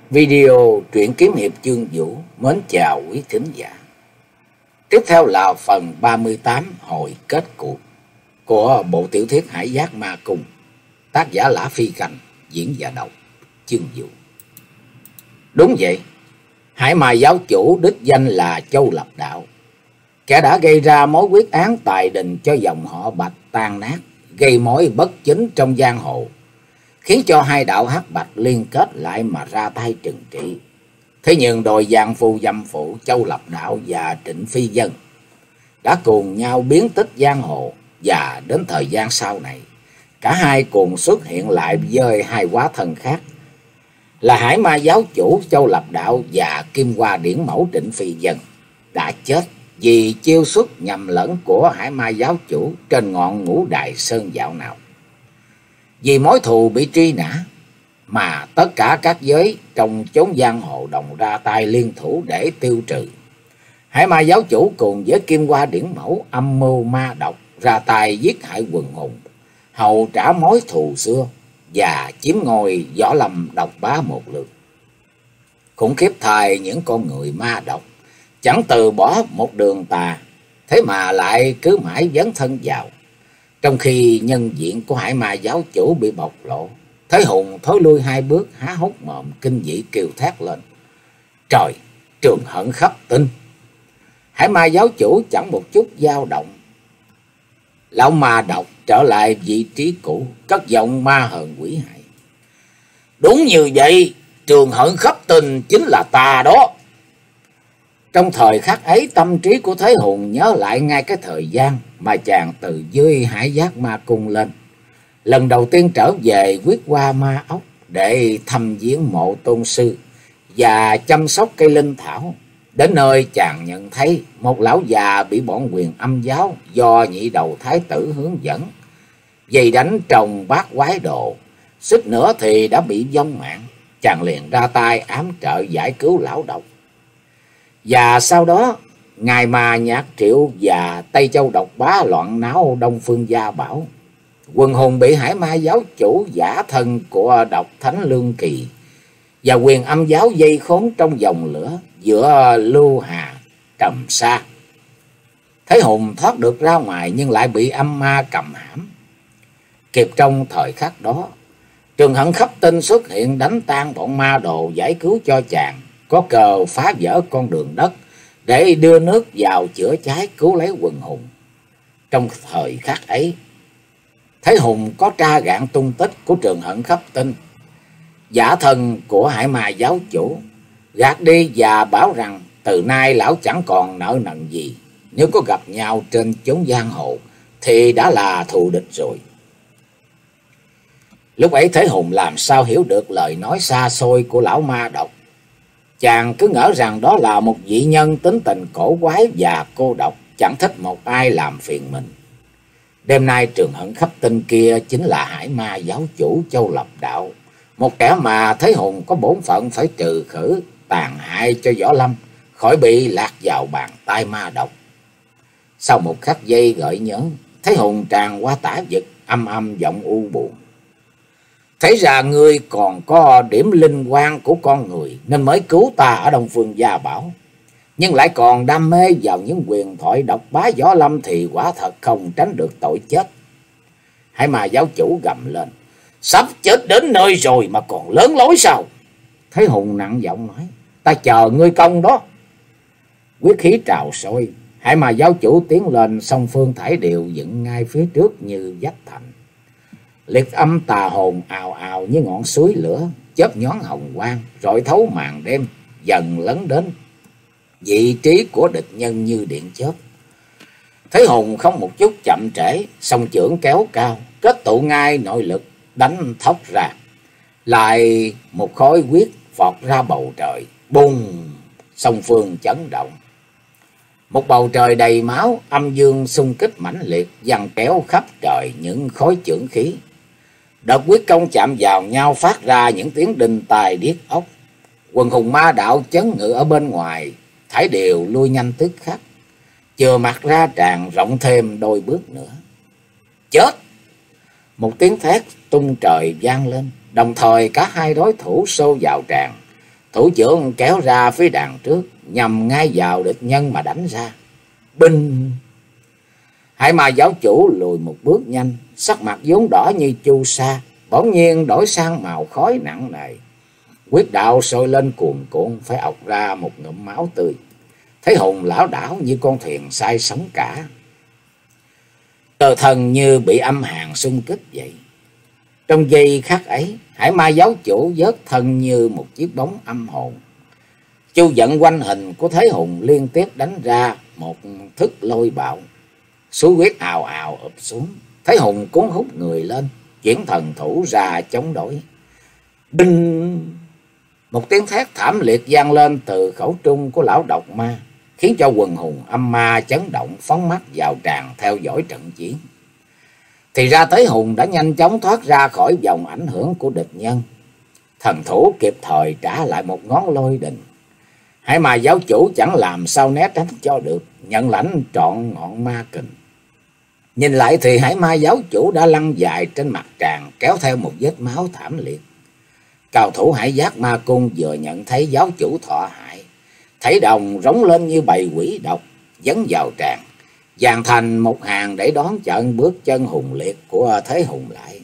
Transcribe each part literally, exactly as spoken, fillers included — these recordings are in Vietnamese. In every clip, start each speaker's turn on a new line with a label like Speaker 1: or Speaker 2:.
Speaker 1: Video truyện kiếm hiệp chương Vũ mến chào quý thính giả. Tiếp theo là phần ba mươi tám hồi kết cuộc của bộ tiểu thuyết Hải Giác Ma Cung, tác giả Lã Phi Cảnh, diễn giả đọc chương Vũ. Đúng vậy, Hải Ma giáo chủ đích danh là Châu Lập Đạo, kẻ đã gây ra mối quyết án tài đình cho dòng họ Bạch tan nát, gây mối bất chính trong giang hồ, khiến cho hai đạo hắc bạch liên kết lại mà ra tay trừng trị. Thế nhưng đôi giang phu dâm phụ Châu Lập Đạo và Trịnh Phi Dân đã cùng nhau biến tích giang hồ, và đến thời gian sau này, cả hai cùng xuất hiện lại với hai hóa thân khác, là Hải Ma giáo chủ Châu Lập Đạo và Kim Hoa Điển Mẫu Trịnh Phi Dân, đã chết vì chiêu xuất nhầm lẫn của Hải Ma giáo chủ trên ngọn Ngũ Đài Sơn dạo nào. Vì mối thù bị truy nã mà tất cả các giới trong chốn giang hồ đồng ra tay liên thủ để tiêu trừ. Hải Ma giáo chủ cùng với Kim Hoa Điển Mẫu âm mưu ma độc ra tay giết hại quần hùng, hầu trả mối thù xưa và chiếm ngôi Võ Lâm độc bá một lượt. Khủng khiếp thay những con người ma độc chẳng từ bỏ một đường tà, thế mà lại cứ mãi dấn thân vào. Trong khi nhân diện của Hải Ma giáo chủ bị bộc lộ, Thế Hùng thối lui hai bước, há hốc mồm kinh dị kêu thét lên: "Trời, Trường Hận khắp tinh!" Hải Ma giáo chủ chẳng một chút dao động. Lão ma độc trở lại vị trí cũ, cất giọng ma hờn quỷ hại: "Đúng như vậy, Trường Hận khắp tinh chính là ta đó." Trong thời khắc ấy, tâm trí của Thế Hùng nhớ lại ngay cái thời gian mà chàng từ dưới Hải Giác Ma Cung lên, lần đầu tiên trở về Quyết Hoa Ma Ốc để thăm viếng mộ tôn sư và chăm sóc cây linh thảo. Đến nơi chàng nhận thấy một lão già bị bọn Huyền Âm giáo do nhị đầu thái tử hướng dẫn dày đánh trồng bát quái đồ, suýt nữa thì đã bị vong mạng. Chàng liền ra tay ám trợ giải cứu lão độc. Và sau đó, Ngài Ma Nhạc Triệu và Tây Châu độc bá loạn náo Đông Phương Gia Bảo. Quần hùng bị Hải Ma giáo chủ giả thân của Độc Thánh Lương Kỳ và Huyền Âm giáo dây khốn trong dòng lửa giữa Lưu Hà Trầm Sa. Thế Hùng thoát được ra ngoài nhưng lại bị âm ma cầm hãm. Kịp trong thời khắc đó, Trường Hận khắp tinh xuất hiện đánh tan bọn ma đồ, giải cứu cho chàng, có cờ phá vỡ con đường đất để đưa nước vào chữa cháy cứu lấy quần hùng. Trong thời khắc ấy, Thế Hùng có tra gạn tung tích của Trường Hận khắp tinh, giả thân của Hải Ma giáo chủ, gạt đi và bảo rằng từ nay lão chẳng còn nợ nần gì, nếu có gặp nhau trên chốn giang hồ thì đã là thù địch rồi. Lúc ấy Thế Hùng làm sao hiểu được lời nói xa xôi của lão ma độc. Chàng cứ ngỡ rằng đó là một vị nhân tính tình cổ quái và cô độc, chẳng thích một ai làm phiền mình. Đêm nay Trường Hận khắp tinh kia chính là Hải Ma giáo chủ Châu Lập Đạo, một kẻ mà Thế Hùng có bổn phận phải trừ khử, tàn hại cho Võ Lâm khỏi bị lạc vào bàn tay ma độc. Sau một khắc giây gợi nhớ, Thế Hùng tràn qua tả vực, âm âm giọng u buồn: "Thấy ra ngươi còn có điểm linh quan của con người nên mới cứu ta ở Đông Phương Gia Bảo, nhưng lại còn đam mê vào những huyền thoại độc bá Võ Lâm thì quả thật không tránh được tội chết." Hải Ma giáo chủ gầm lên: "Sắp chết đến nơi rồi mà còn lớn lối sao?" Thế Hùng nặng giọng nói: "Ta chờ ngươi công đó." Quyết khí trào sôi, Hải Ma giáo chủ tiến lên, song phương thải điệu dựng ngay phía trước như vách thành. Liệt âm tà hồn ào ào như ngọn suối lửa, chớp nhón hồng quang rọi thấu màn đêm, dần lấn đến vị trí của địch nhân như điện chớp. Thế Hùng không một chút chậm trễ, song chưởng kéo cao, kết tụ ngay nội lực đánh thốc ra, lại một khối huyết phọt ra bầu trời, bùng, song phương chấn động. Một bầu trời đầy máu, âm dương xung kích mãnh liệt, giằng kéo khắp trời những khối chưởng khí. Đợt quyết công chạm vào nhau phát ra những tiếng đinh tai điếc óc. Quần hùng ma đạo chấn ngự ở bên ngoài thải đều lui nhanh tức khắc, chừa mặt ra tràn rộng thêm đôi bước nữa. Chết! Một tiếng thét tung trời vang lên, đồng thời cả hai đối thủ xô vào tràn, Thủ trưởng kéo ra phía đàn trước, nhằm ngay vào địch nhân mà đánh ra. Binh! Hải Ma giáo chủ lùi một bước nhanh, sắc mặt vốn đỏ như chu sa, bỗng nhiên đổi sang màu khói nặng nề. Huyết đạo sôi lên cuồn cuộn, phải ọc ra một ngụm máu tươi. Thấy Hùng lảo đảo như con thuyền say sóng cả. Cơ thân như bị âm hàn xung kích vậy. Trong giây khắc ấy, Hải Ma giáo chủ vớt thân như một chiếc bóng âm hồn. Chu giận quanh hình của Thế Hùng liên tiếp đánh ra một thức lôi bạo. Suối huyết ào ào ụp xuống. Thế Hùng cuốn hút người lên, chuyển thần thủ ra chống đối. Đinh! Một tiếng thét thảm liệt vang lên từ khẩu trung của lão độc ma, khiến cho quần hùng âm ma chấn động, phóng mắt vào tràng theo dõi trận chiến. Thì ra Thế Hùng đã nhanh chóng thoát ra khỏi vòng ảnh hưởng của địch nhân. Thần thủ kịp thời trả lại một ngón lôi đình. Hải Ma giáo chủ chẳng làm sao né tránh cho được, nhận lãnh trọn ngọn ma kình. Nhìn lại thì Hải Ma giáo chủ đã lăn dài trên mặt tràng, kéo theo một vết máu thảm liệt. Cao thủ Hải Giác Ma Cung vừa nhận thấy giáo chủ thọ hại, thấy đồng rống lên như bầy quỷ độc, dấn vào tràng, dàn thành một hàng để đón trận bước chân hùng liệt của Thế Hùng lại.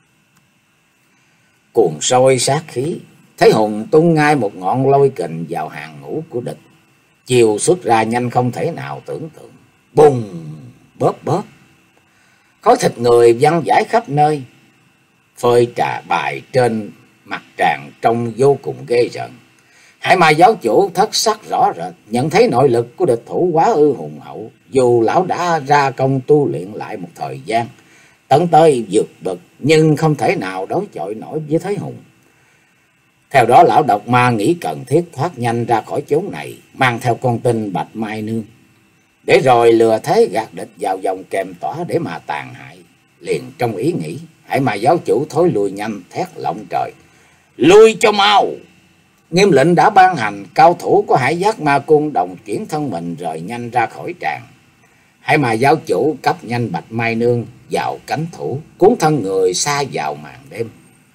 Speaker 1: Cuồng sôi sát khí, Thế Hùng tung ngay một ngọn lôi kình vào hàng ngũ của địch, chiều xuất ra nhanh không thể nào tưởng tượng. Bùng! Bóp bóp! Khói thịt người văng vãi khắp nơi, phơi trà bài trên mặt tràng trông vô cùng ghê rợn. Hải Ma giáo chủ thất sắc rõ rệt, nhận thấy nội lực của địch thủ quá ư hùng hậu. Dù lão đã ra công tu luyện lại một thời gian, tận tới vượt bậc, nhưng không thể nào đối chọi nổi với Thế Hùng. Theo đó lão độc ma nghĩ cần thiết thoát nhanh ra khỏi chốn này, mang theo con tin Bạch Mai Nương, để rồi lừa thế gạt địch vào vòng kèm tỏa để mà tàn hại. Liền trong ý nghĩ, Hải Ma giáo chủ thối lui nhanh, thét lộng trời: lui cho mau! Nghiêm lệnh đã ban hành, cao thủ của Hải Giác Ma Cung đồng chuyển thân mình rời nhanh ra khỏi tràng. Hải Ma giáo chủ cấp nhanh Bạch Mai Nương vào cánh thủ, cuốn thân người xa vào màn đêm.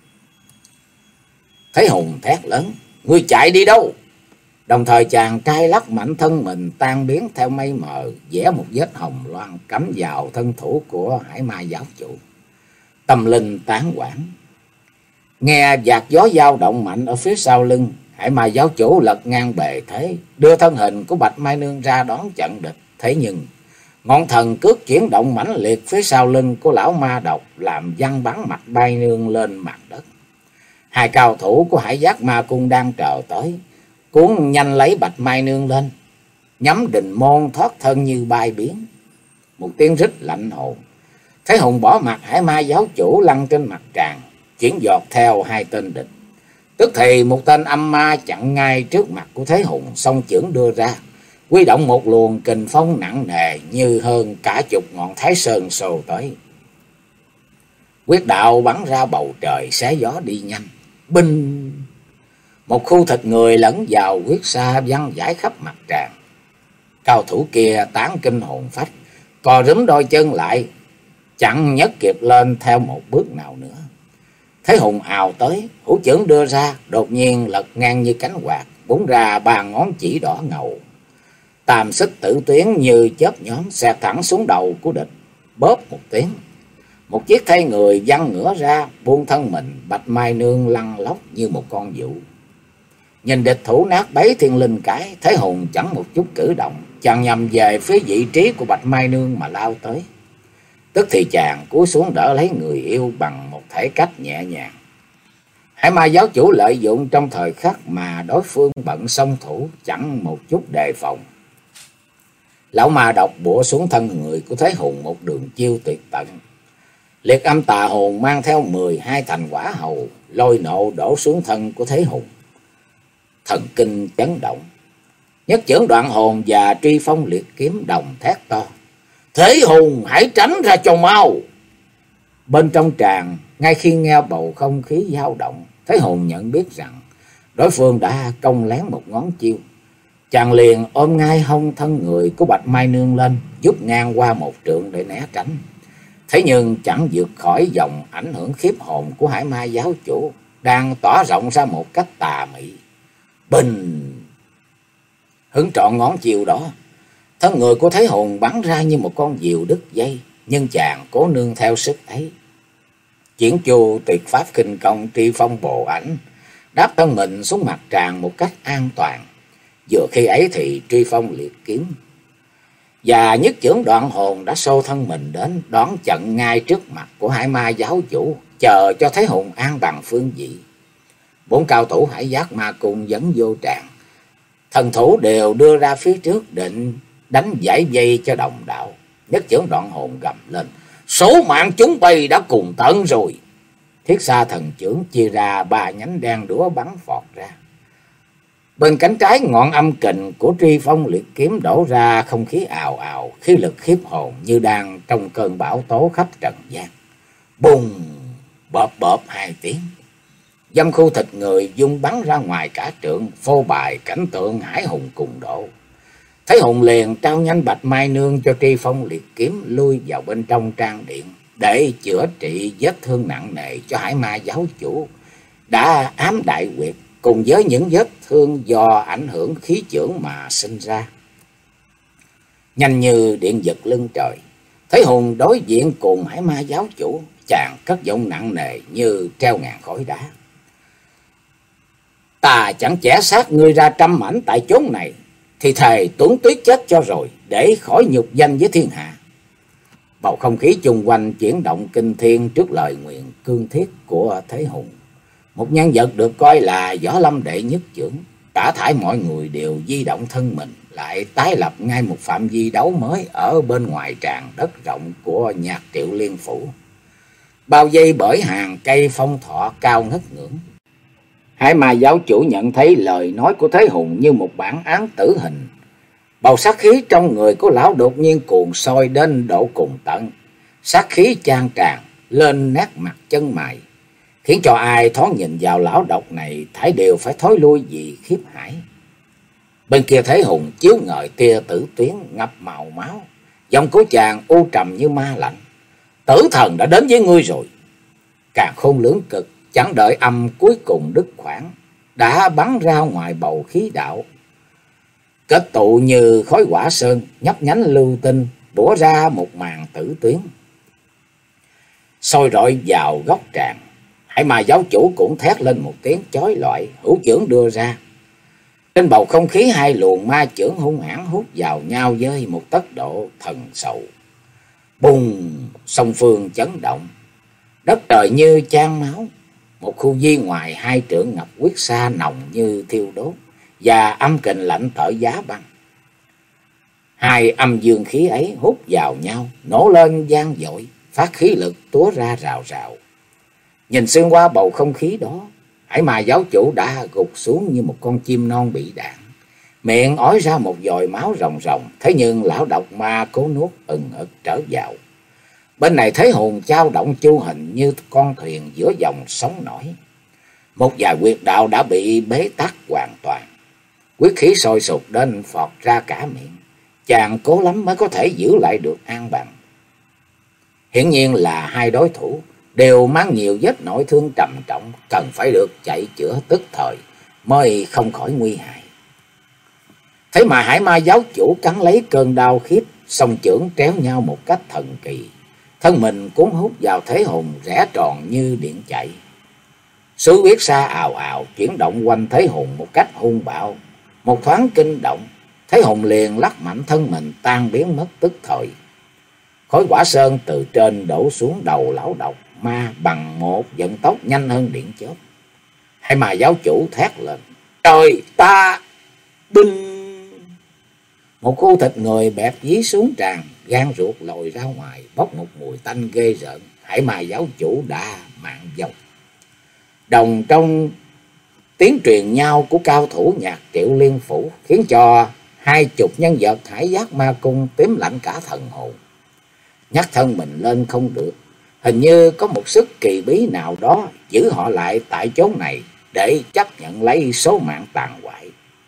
Speaker 1: Thế Hùng thét lớn: ngươi chạy đi đâu? Đồng thời chàng trai lắc mạnh thân mình tan biến theo mây mờ, vẽ một vết hồng loan cắm vào thân thủ của Hải Ma giáo chủ. Tâm linh tán quản. Nghe vạt gió dao động mạnh ở phía sau lưng, Hải Ma giáo chủ lật ngang bề thế, đưa thân hình của Bạch Mai Nương ra đón trận địch. Thế nhưng ngọn thần cước chuyển động mãnh liệt phía sau lưng của lão ma độc, làm văng bắn Bạch Mai Nương lên mặt đất. Hai cao thủ của Hải Giác Ma Cung đang chờ tới, cuốn nhanh lấy Bạch Mai Nương lên, nhắm Đình Môn thoát thân như bay biến. Một tiếng rít lạnh hồn, Thế Hùng bỏ mặt Hải Ma giáo chủ lăn trên mặt tràng, chuyển giọt theo hai tên địch. Tức thì một tên âm ma chặn ngay trước mặt của Thế Hùng, song chưởng đưa ra, huy động một luồng kình phong nặng nề như hơn cả chục ngọn Thái Sơn xô tới. Quyết đạo bắn ra bầu trời, xé gió đi nhanh. Binh! Một khu thịt người lẫn vào huyết sa văng vãi khắp mặt tràng. Cao thủ kia tán kinh hồn phách, cò rúm đôi chân lại, chẳng nhấc kịp lên theo một bước nào nữa. Thế Hùng ào tới, hữu chưởng đưa ra, đột nhiên lật ngang như cánh quạt, búng ra ba ngón chỉ đỏ ngầu. Tam xích tử tuyến như chớp nhóm xẹt thẳng xuống đầu của địch. Bóp một tiếng, một chiếc thây người văng ngửa ra, buông thân mình. Bạch Mai Nương lăn lóc như một con dụ. Nhìn địch thủ nát bấy thiên linh cái, Thế Hùng chẳng một chút cử động, chàng nhằm về phía vị trí của Bạch Mai Nương mà lao tới. Tức thì chàng cúi xuống đỡ lấy người yêu bằng một thể cách nhẹ nhàng. Hải Ma giáo chủ lợi dụng trong thời khắc mà đối phương bận song thủ, chẳng một chút đề phòng. Lão ma độc bủa xuống thân người của Thế Hùng một đường chiêu tuyệt tận. Liệt âm tà hồn mang theo mười hai thành quả hầu, lôi nộ đổ xuống thân của Thế Hùng. Thần kinh chấn động, nhất chưởng đoạn hồn và truy phong liệt kiếm đồng thét to: Thế Hùng, hãy tránh ra cho mau! Bên trong tràng, ngay khi nghe bầu không khí dao động, Thế Hùng nhận biết rằng đối phương đã công lén một ngón chiêu. Chàng liền ôm ngay hông thân người của Bạch Mai Nương lên, giúp ngang qua một trượng để né tránh. Thế nhưng chẳng vượt khỏi dòng ảnh hưởng khiếp hồn của Hải Ma giáo chủ, đang tỏa rộng ra một cách tà mị. Bình! Hứng trọn ngón chiều đó, thân người của Thế Hùng bắn ra như một con diều đứt dây, nhưng chàng cố nương theo sức ấy. Triển chu tuyệt pháp khinh công tri phong bộ ảnh, đáp thân mình xuống mặt tràng một cách an toàn. Vừa khi ấy thì truy phong liệt kiếm và nhất chưởng Đoạn Hồn đã xô thân mình đến, đón chặn ngay trước mặt của Hải Ma giáo chủ, chờ cho Thế Hùng an bằng phương vị. Bốn cao thủ Hải Giác Ma Cung dẫn vô tràng, thần thủ đều đưa ra phía trước định đánh giải dây cho đồng đạo. Nhất chưởng Đoạn Hồn gầm lên: số mạng chúng bay đã cùng tận rồi. Thiết xa thần chưởng chia ra ba nhánh đen đũa bắn phọt ra. Bên cánh trái ngọn âm kình của truy phong liệt kiếm đổ ra không khí ào ào, khí lực khiếp hồn như đang trong cơn bão tố khắp trần gian. Bùng! Bợp bợp hai tiếng, dâm khu thịt người dung bắn ra ngoài cả trượng, phô bày cảnh tượng hải hùng cùng độ. Thế Hùng liền trao nhanh bạch mai nương cho tri phong liệt kiếm lui vào bên trong trang điện để chữa trị vết thương nặng nề cho Hải Ma giáo chủ đã ám đại quyệt, cùng với những vết thương do ảnh hưởng khí chưởng mà sinh ra. Nhanh như điện giật lưng trời, Thế Hùng đối diện cùng Hải Ma giáo chủ, chàng cất giọng nặng nề như treo ngàn khối đá: ta chẳng chẻ xác ngươi ra trăm mảnh tại chốn này, thì thề tuấn tuyết chết cho rồi, để khỏi nhục danh với thiên hạ. Bầu không khí chung quanh chuyển động kinh thiên trước lời nguyện cương thiết của Thế Hùng. Một nhân vật được coi là võ lâm đệ nhất chưởng, cả thảy mọi người đều di động thân mình, lại tái lập ngay một phạm vi đấu mới ở bên ngoài tràng đất rộng của Nhạc Triệu Liên phủ, bao vây bởi hàng cây phong thọ cao ngất ngưỡng. Hải Ma giáo chủ nhận thấy lời nói của Thế Hùng như một bản án tử hình. Bầu sát khí trong người của lão đột nhiên cuồn sôi đến độ cùng tận, sát khí chan tràn lên nét mặt chân mày, khiến cho ai thoáng nhìn vào lão độc này thảy đều phải thối lui vì khiếp hãi. Bên kia Thế Hùng chiếu ngời tia tử tuyến ngập màu máu, giọng của chàng u trầm như ma lạnh: tử thần đã đến với ngươi rồi. Càn khôn lưỡng cực chẳng đợi âm cuối cùng đứt khoảng, đã bắn ra ngoài bầu khí đạo, kết tụ như khói hỏa sơn, nhấp nhánh lưu tinh, bủa ra một màn tử tuyến sôi rọi vào góc tràng. Hải Ma giáo chủ cũng thét lên một tiếng chói lọi, hữu chưởng đưa ra. Trên bầu không khí hai luồng ma chưởng hung hãn hút vào nhau với một tốc độ thần sầu. Bùng! Song phương chấn động, đất trời như chan máu. Một khu viên ngoài hai trượng ngập huyết sa nồng như thiêu đốt, và âm kình lạnh tở giá băng. Hai âm dương khí ấy hút vào nhau, nổ lên vang dội, phát khí lực túa ra rào rào. Nhìn xuyên qua bầu không khí đó, Hải Ma giáo chủ đã gục xuống như một con chim non bị đạn, miệng ói ra một dòi máu ròng ròng. Thế nhưng lão độc ma cố nuốt ừng ực trở vào. Bên này Thế Hùng chao động chu hình như con thuyền giữa dòng sóng nổi. Một vài huyệt đạo đã bị bế tắc hoàn toàn, huyết khí sôi sục đến phọt ra cả miệng. Chàng cố lắm mới có thể giữ lại được an bằng. Hiển nhiên là hai đối thủ đều mang nhiều vết nội thương trầm trọng, cần phải được chạy chữa tức thời mới không khỏi nguy hại. Thế mà Hải Ma giáo chủ cắn lấy cơn đau khiếp, song chưởng tréo nhau một cách thần kỳ, thân mình cuốn hút vào Thế Hùng rẽ tròn như điện chạy. Sứ huyết sa ào ào chuyển động quanh Thế Hùng một cách hung bạo. Một thoáng kinh động, Thế Hùng liền lắc mạnh thân mình tan biến mất tức thời. Khói hỏa sơn từ trên đổ xuống đầu lão độc ma bằng một vận tốc nhanh hơn điện chớp. Hải Ma giáo chủ thét lên: trời ta! Binh! Một khu thịt người bẹp dí xuống tràn, gan ruột lồi ra ngoài, bốc một mùi tanh ghê rợn. Hải Ma giáo chủ đã mạng vong. Đồng trong tiếng truyền nhau của cao thủ Nhạc Triệu Liên phủ khiến cho hai chục nhân vật Hải Giác Ma Cung tím lạnh cả thần hồn. Nhắc thân mình lên không được, hình như có một sức kỳ bí nào đó giữ họ lại tại chốn này để chấp nhận lấy số mạng tàn hoại.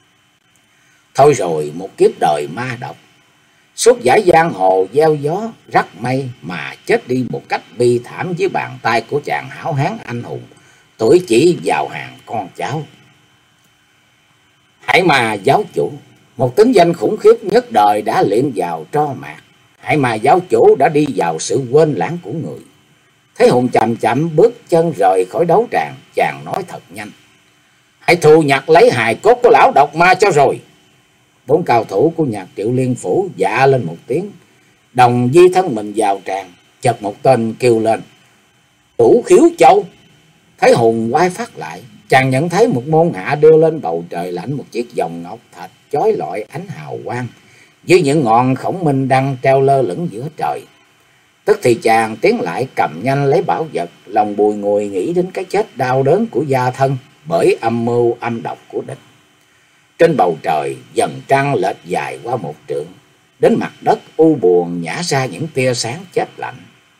Speaker 1: Thôi rồi, một kiếp đời ma độc, suốt dải giang hồ gieo gió rắc mây mà chết đi một cách bi thảm dưới bàn tay của chàng hảo hán anh hùng, tuổi chỉ vào hàng con cháu. Hải Ma giáo chủ, một tính danh khủng khiếp nhất đời đã liệm vào tro mạc. Hải Ma giáo chủ đã đi vào sự quên lãng của người. Thế Hùng chậm chậm bước chân rời khỏi đấu tràng, chàng nói thật nhanh: hãy thu nhặt lấy hài cốt của lão độc ma cho rồi. Bốn cao thủ của Nhạc Triệu Liên Phủ dạ lên một tiếng, đồng di thân mình vào tràng. Chợt một tên kêu lên: Đủ Khiếu Châu. Thế Hùng quay phát lại, chàng nhận thấy một môn hạ đưa lên bầu trời lãnh một chiếc vòng ngọc thạch chói lọi ánh hào quang, với những ngọn khổng minh đăng treo lơ lửng giữa trời. Tức thì chàng tiến lại cầm nhanh lấy bảo vật, lòng bùi ngùi nghĩ đến cái chết đau đớn của gia thân bởi âm mưu âm độc của địch. Trên bầu trời dần trăng lệch dài qua một trượng, đến mặt đất u buồn nhả ra những tia sáng chết lạnh.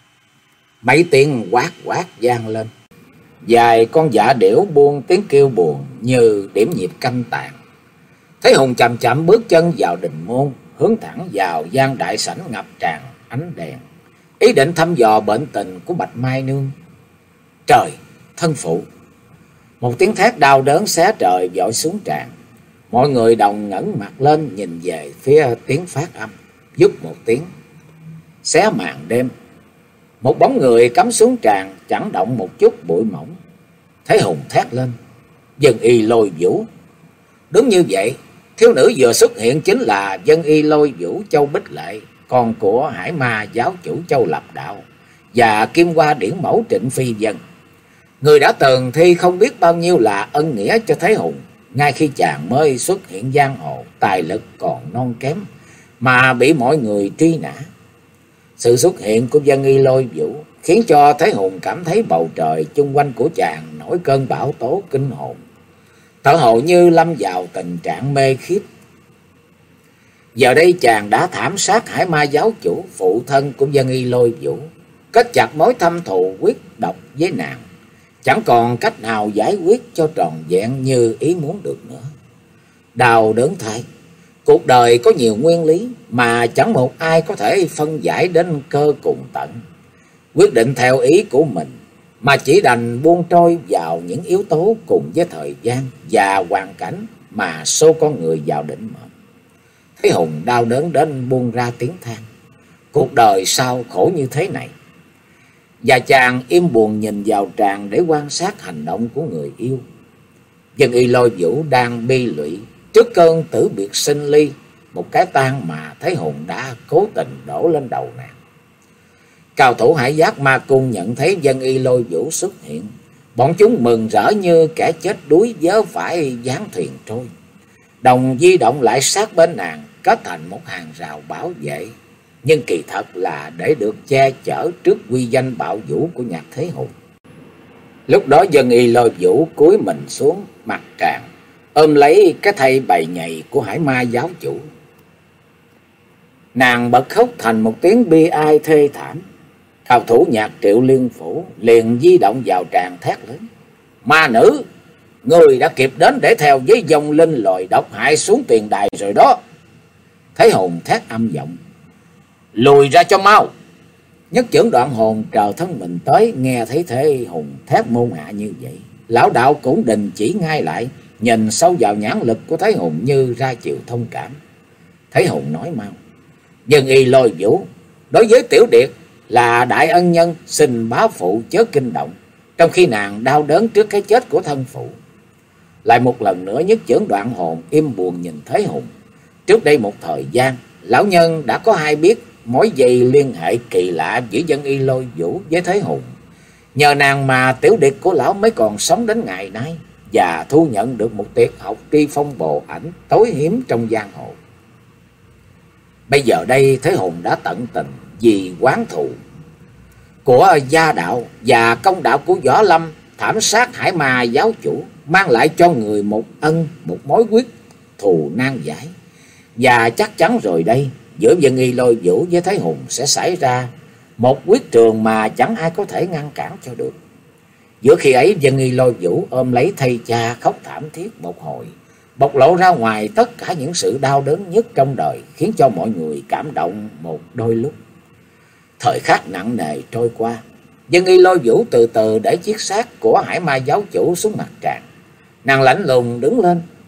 Speaker 1: Mấy tiếng quát quát vang lên, vài con dạ điểu buông tiếng kêu buồn như điểm nhịp canh tàn. Thế Hùng chậm chậm bước chân vào đình môn, hướng thẳng vào gian đại sảnh ngập tràn ánh đèn, ý định thăm dò bệnh tình của Bạch Mai Nương. Trời, thân phụ! Một tiếng thét đau đớn xé trời vội xuống tràn. Mọi người đồng ngẩng mặt lên nhìn về phía tiếng phát âm. Vút một tiếng, xé màn đêm. Một bóng người cắm xuống tràn, chẳng động một chút bụi mỏng. Thế Hùng thét lên: Dân Y Lôi Vũ! Đúng như vậy, thiếu nữ vừa xuất hiện chính là Dân Y Lôi Vũ Châu Bích Lệ, con của Hải Ma giáo chủ Châu Lập Đạo và Kim Hoa điển mẫu Trịnh Phi Dân. Người đã từng thi không biết bao nhiêu là ân nghĩa cho Thế Hùng. Ngay khi chàng mới xuất hiện giang hồ, tài lực còn non kém mà bị mọi người truy nã. Sự xuất hiện của Dân Y Lôi Vũ khiến cho Thế Hùng cảm thấy bầu trời chung quanh của chàng nổi cơn bão tố kinh hồn, tựa hồ như lâm vào tình trạng mê khiếp. Giờ đây chàng đã thảm sát Hải Ma giáo chủ, phụ thân của Dân Y Lôi Vũ, kết chặt mối thâm thù quyết độc với nàng, chẳng còn cách nào giải quyết cho tròn vẹn như ý muốn được nữa. Đau đớn thay, cuộc đời có nhiều nguyên lý mà chẳng một ai có thể phân giải đến cơ cùng tận. Quyết định theo ý của mình mà chỉ đành buông trôi vào những yếu tố cùng với thời gian và hoàn cảnh mà xô con người vào định mệnh. Thế Hùng đau đớn đến buông ra tiếng than: cuộc đời sao khổ như thế này. Và chàng im buồn nhìn vào tràng để quan sát hành động của người yêu. Dân Y Lôi Vũ đang bi lụy trước cơn tử biệt sinh ly, một cái tang mà Thế Hùng đã cố tình đổ lên đầu nàng. Cao thủ Hải Giác Ma Cung nhận thấy Dân Y Lôi Vũ xuất hiện, bọn chúng mừng rỡ như kẻ chết đuối vớ phải gián thuyền trôi, đồng di động lại sát bên nàng, kết thành một hàng rào bảo vệ, nhưng kỳ thật là để được che chở trước uy danh bạo vũ của Nhạc Thế Hùng. Lúc đó Dân Y Lôi Vũ cúi mình xuống mặt tràng, ôm lấy cái thây bầy nhầy của Hải Ma giáo chủ. Nàng bật khóc thành một tiếng bi ai thê thảm. Cao thủ Nhạc Triệu Liên Phủ liền di động vào tràng thét lớn: Ma nữ, người đã kịp đến để theo với dòng linh lòi độc hại xuống tiền đài rồi đó. Thế Hùng thét âm giọng: lùi ra cho mau. Nhất chưởng Đoạn Hồn chờ thân mình tới, nghe thấy Thế Hùng thét môn hạ như vậy, lão đạo cũng đình chỉ ngay lại, nhìn sâu vào nhãn lực của Thế Hùng như ra chịu thông cảm. Thế Hùng nói mau: Dân Y Lôi Vũ, đối với tiểu điệt là đại ân nhân, xin bá phụ chớ kinh động, trong khi nàng đau đớn trước cái chết của thân phụ. Lại một lần nữa Nhất chưởng Đoạn Hồn im buồn nhìn Thế Hùng. Trước đây một thời gian, lão nhân đã có hay biết mối dây liên hệ kỳ lạ giữa Dân Y Lôi Vũ với Thế Hùng. Nhờ nàng mà tiểu điệt của lão mới còn sống đến ngày nay và thu nhận được một tuyệt học tri phong bồ ảnh tối hiếm trong giang hồ. Bây giờ đây Thế Hùng đã tận tình vì oán thù của gia đạo và công đạo của Võ Lâm thảm sát Hải Ma giáo chủ, mang lại cho người một ân, một mối quyết thù nan giải. Và chắc chắn rồi đây, giữa Dân Y Lôi Vũ với Thế Hùng sẽ xảy ra một quyết trường mà chẳng ai có thể ngăn cản cho được. Giữa khi ấy, Dân Y Lôi Vũ ôm lấy thây cha khóc thảm thiết một hồi, bộc lộ ra ngoài tất cả những sự đau đớn nhất trong đời, khiến cho mọi người cảm động một đôi lúc. Thời khắc nặng nề trôi qua, Dân Y Lôi Vũ từ từ để chiếc xác của Hải Ma giáo chủ xuống mặt tràng. Nàng lạnh lùng đứng lên: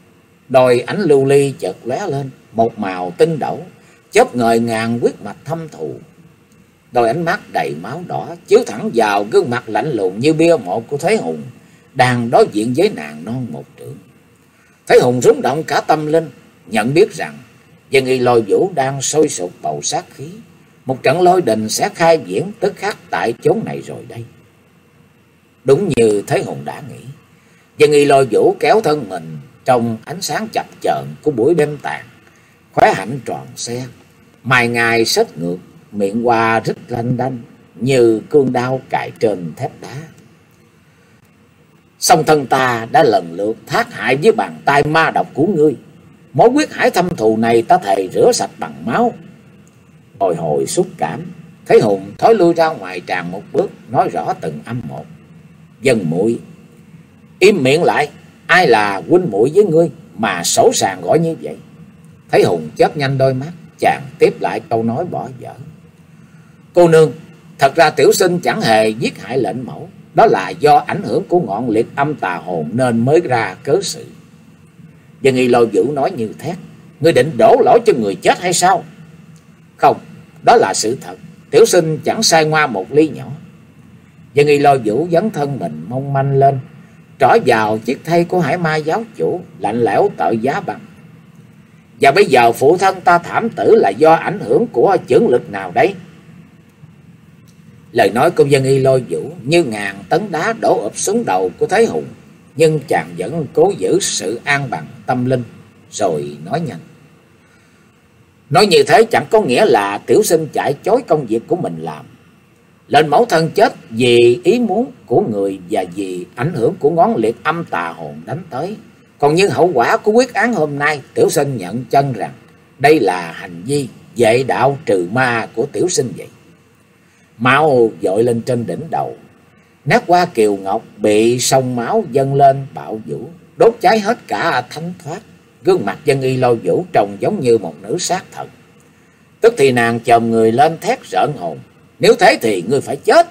Speaker 1: Đôi ánh lưu ly chợt lóe lên, một màu tinh đẩu, chớp ngời ngàn huyết mạch thâm thù. Đôi ánh mắt đầy máu đỏ chiếu thẳng vào gương mặt lạnh lùng như bia mộ của Thế Hùng đang đối diện với nàng non một trượng. Thế Hùng rung động cả tâm linh, nhận biết rằng Vân Y Lôi Vũ đang sôi sục bầu sát khí. Một trận lôi đình sẽ khai diễn tức khắc tại chốn này rồi đây. Đúng như Thế Hùng đã nghĩ, Vân Y Lôi Vũ kéo thân mình trong ánh sáng chập chờn của buổi đêm tàn, khóe hạnh tròn xe, mày ngài xếch ngược, miệng hoa rít lanh đanh như cương đao cài trên thép đá. Song thân ta đã lần lượt thác hại với bàn tay ma độc của ngươi. Mối quyết hải thâm thù này ta thề rửa sạch bằng máu. Bồi hồi xúc cảm, Thế Hùng thối lui ra ngoài tràn một bước, nói rõ từng âm một. Dân muội, im miệng lại. Ai là huynh muội với ngươi mà sổ sàng gọi như vậy? Thế Hùng chớp nhanh đôi mắt, chàng tiếp lại câu nói bỏ dở. Cô nương, thật ra tiểu sinh chẳng hề giết hại lệnh mẫu. Đó là do ảnh hưởng của ngọn liệt âm tà hồn nên mới ra cớ sự. Vân Y Lôi Vũ nói như thét. Ngươi định đổ lỗi cho người chết hay sao? Không, đó là sự thật. Tiểu sinh chẳng sai ngoa một ly nhỏ. Vân Y Lôi Vũ dấn thân mình mong manh lên, trỏ vào chiếc thây của Hải Ma giáo chủ, lạnh lẽo tợ giá bằng. Và bây giờ phụ thân ta thảm tử là do ảnh hưởng của chưởng lực nào đấy? Lời nói của Vân Y Lôi Vũ như ngàn tấn đá đổ ập xuống đầu của Thế Hùng, nhưng chàng vẫn cố giữ sự an bằng tâm linh, rồi nói nhanh. Nói như thế chẳng có nghĩa là tiểu sinh chạy chối công việc của mình làm. Lệnh mẫu thân chết vì ý muốn của người và vì ảnh hưởng của ngón liệt âm tà hồn đánh tới. Còn như hậu quả của quyết án hôm nay, tiểu sinh nhận chân rằng đây là hành vi vệ đạo trừ ma của tiểu sinh vậy. Máu dội lên trên đỉnh đầu, nát hoa kiều ngọc bị sông máu dâng lên bạo vũ, đốt cháy hết cả thánh thoát. Gương mặt Vân Y Lôi Vũ trông giống như một nữ sát thần. Tức thì nàng chồm người lên thét rợn hồn. Nếu thế thì ngươi phải chết.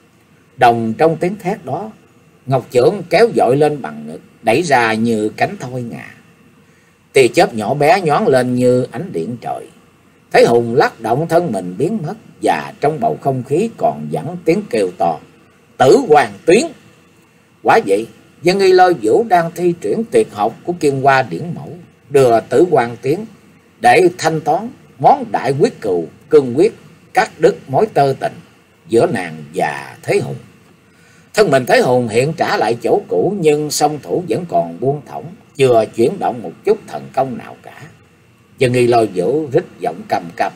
Speaker 1: Đồng trong tiếng thét đó, ngọc chưởng kéo dội lên bằng ngực, đẩy ra như cánh thoi ngà. Tia chớp nhỏ bé nhoáng lên như ánh điện trời. Thế Hùng lắc động thân mình biến mất, và trong bầu không khí còn vẳng tiếng kêu to. Tử Hoàng Tuyến! Quả vậy, Vân Y Lôi Vũ đang thi triển tuyệt học của Kim Hoa Điển Mẫu, đưa Tử Hoàng Tuyến để thanh toán món đại quyết cừu cương quyết, cắt đứt mối tơ tình giữa nàng và Thế Hùng. Thân mình Thế Hùng hiện trả lại chỗ cũ, nhưng song thủ vẫn còn buông thõng, chưa chuyển động một chút thần công nào cả. Vân Y Lôi Vũ rít giọng căm căm.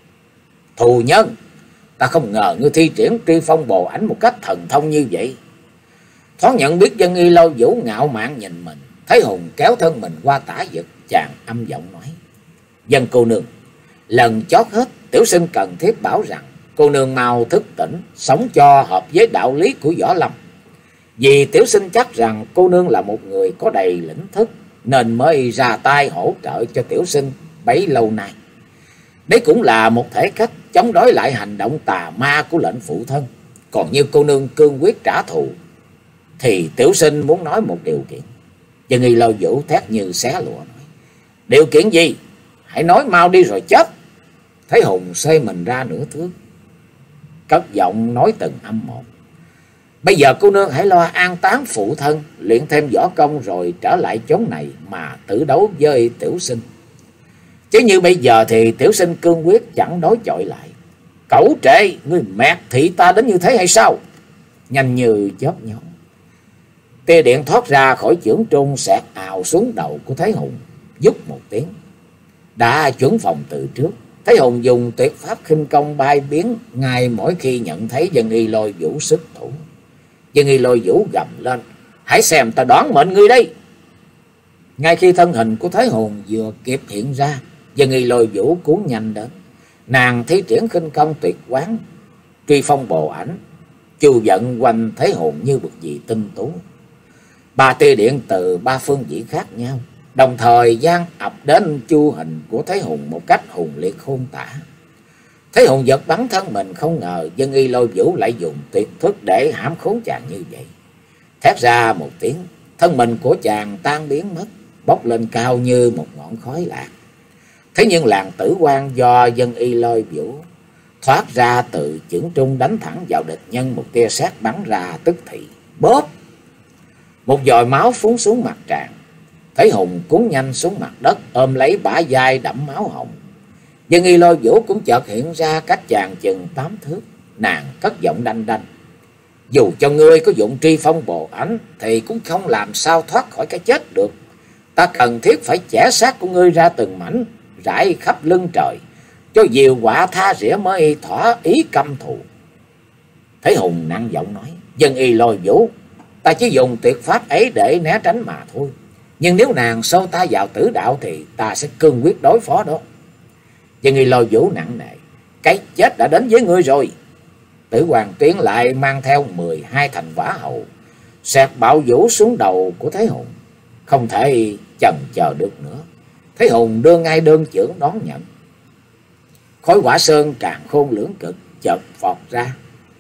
Speaker 1: Thù nhân, ta không ngờ ngươi thi triển Truy Phong Bồ Ảnh một cách thần thông như vậy. Thoáng nhận biết Vân Y Lôi Vũ ngạo mạn nhìn mình, Thế Hùng kéo thân mình qua tả vực, chàng âm giọng nói. Dân cô nương, lần chót hết, tiểu sinh cần thiết bảo rằng cô nương mau thức tỉnh, sống cho hợp với đạo lý của Võ Lâm. Vì tiểu sinh chắc rằng cô nương là một người có đầy lĩnh thức, nên mới ra tay hỗ trợ cho tiểu sinh bấy lâu nay. Đấy cũng là một thể cách chống đối lại hành động tà ma của lệnh phụ thân. Còn như cô nương cương quyết trả thù, thì tiểu sinh muốn nói một điều kiện. Vân Y Lôi Vũ thét như xé lụa nói. Điều kiện gì? Hãy nói mau đi rồi chết. Thế Hùng xê mình ra nửa thước, cất giọng nói từng âm một. Bây giờ cô nương hãy lo an táng phụ thân, luyện thêm võ công rồi trở lại chốn này mà tử đấu với tiểu sinh. Chứ như bây giờ thì tiểu sinh cương quyết chẳng đối chọi lại. Cẩu trệ, ngươi mẹt thị ta đến như thế hay sao? Nhanh như chớp nhóm, tia điện thoát ra khỏi chưởng trung, xẹt ào xuống đầu của Thế Hùng. Dút một tiếng, đã chuẩn phòng từ trước. Thế Hùng dùng tuyệt pháp khinh công bay biến ngay mỗi khi nhận thấy Vân Y Lôi Vũ xuất thủ. Vân Y Lôi Vũ gầm lên. Hãy xem ta đoán mệnh ngươi đây. Ngay khi thân hình của Thế Hùng vừa kịp hiện ra, Vân Y Lôi Vũ cuốn nhanh đến. Nàng thi triển khinh công tuyệt quán Truy Phong Bồ Ảnh, chu vận quanh Thế Hùng như bực gì tinh tú. Ba tia điện từ ba phương vị khác nhau đồng thời giăng ập đến chu hình của Thế Hùng một cách hùng liệt khôn tả. Thế Hùng giật bắn thân mình, không ngờ Vân Y Lôi Vũ lại dùng tuyệt thức để hãm khốn chàng như vậy. Thét ra một tiếng, thân mình của chàng tan biến mất. bốc lên cao như một ngọn khói lạc. Thế nhưng làn tử quang do Dân Y Lôi Vũ thoát ra từ chưởng trung đánh thẳng vào địch nhân, một tia sét bắn ra tức thì bóp, một giọt máu phún xuống mặt tràng. Thấy Hùng cuốn nhanh xuống mặt đất, ôm lấy bả vai đẫm máu hồng. Dân Y Lôi Vũ cũng chợt hiện ra cách chàng chừng tám thước. Nàng cất giọng đanh đanh: dù cho ngươi có dụng tri phong bồ ảnh thì cũng không làm sao thoát khỏi cái chết được. Ta cần thiết phải chẻ xác của ngươi ra từng mảnh, rải khắp lưng trời, cho diều quả tha rỉa mới thỏa ý căm thù. Thấy Hùng nặng giọng nói: Dân Y Lôi Vũ, ta chỉ dùng tuyệt pháp ấy để né tránh mà thôi. Nhưng nếu nàng xô ta vào tử đạo thì ta sẽ cương quyết đối phó đó. Dân Y Lôi Vũ nặng nề: cái chết đã đến với ngươi rồi. Tử Hoàng Tuyến lại mang theo mười hai thành vả hầu, xẹt bạo vũ xuống đầu của Thế Hùng. Không thể chần chờ được nữa, Thế Hùng đưa ngay đơn chưởng đón nhận. Khói hỏa sơn càng khôn lưỡng cực chợt phọt ra.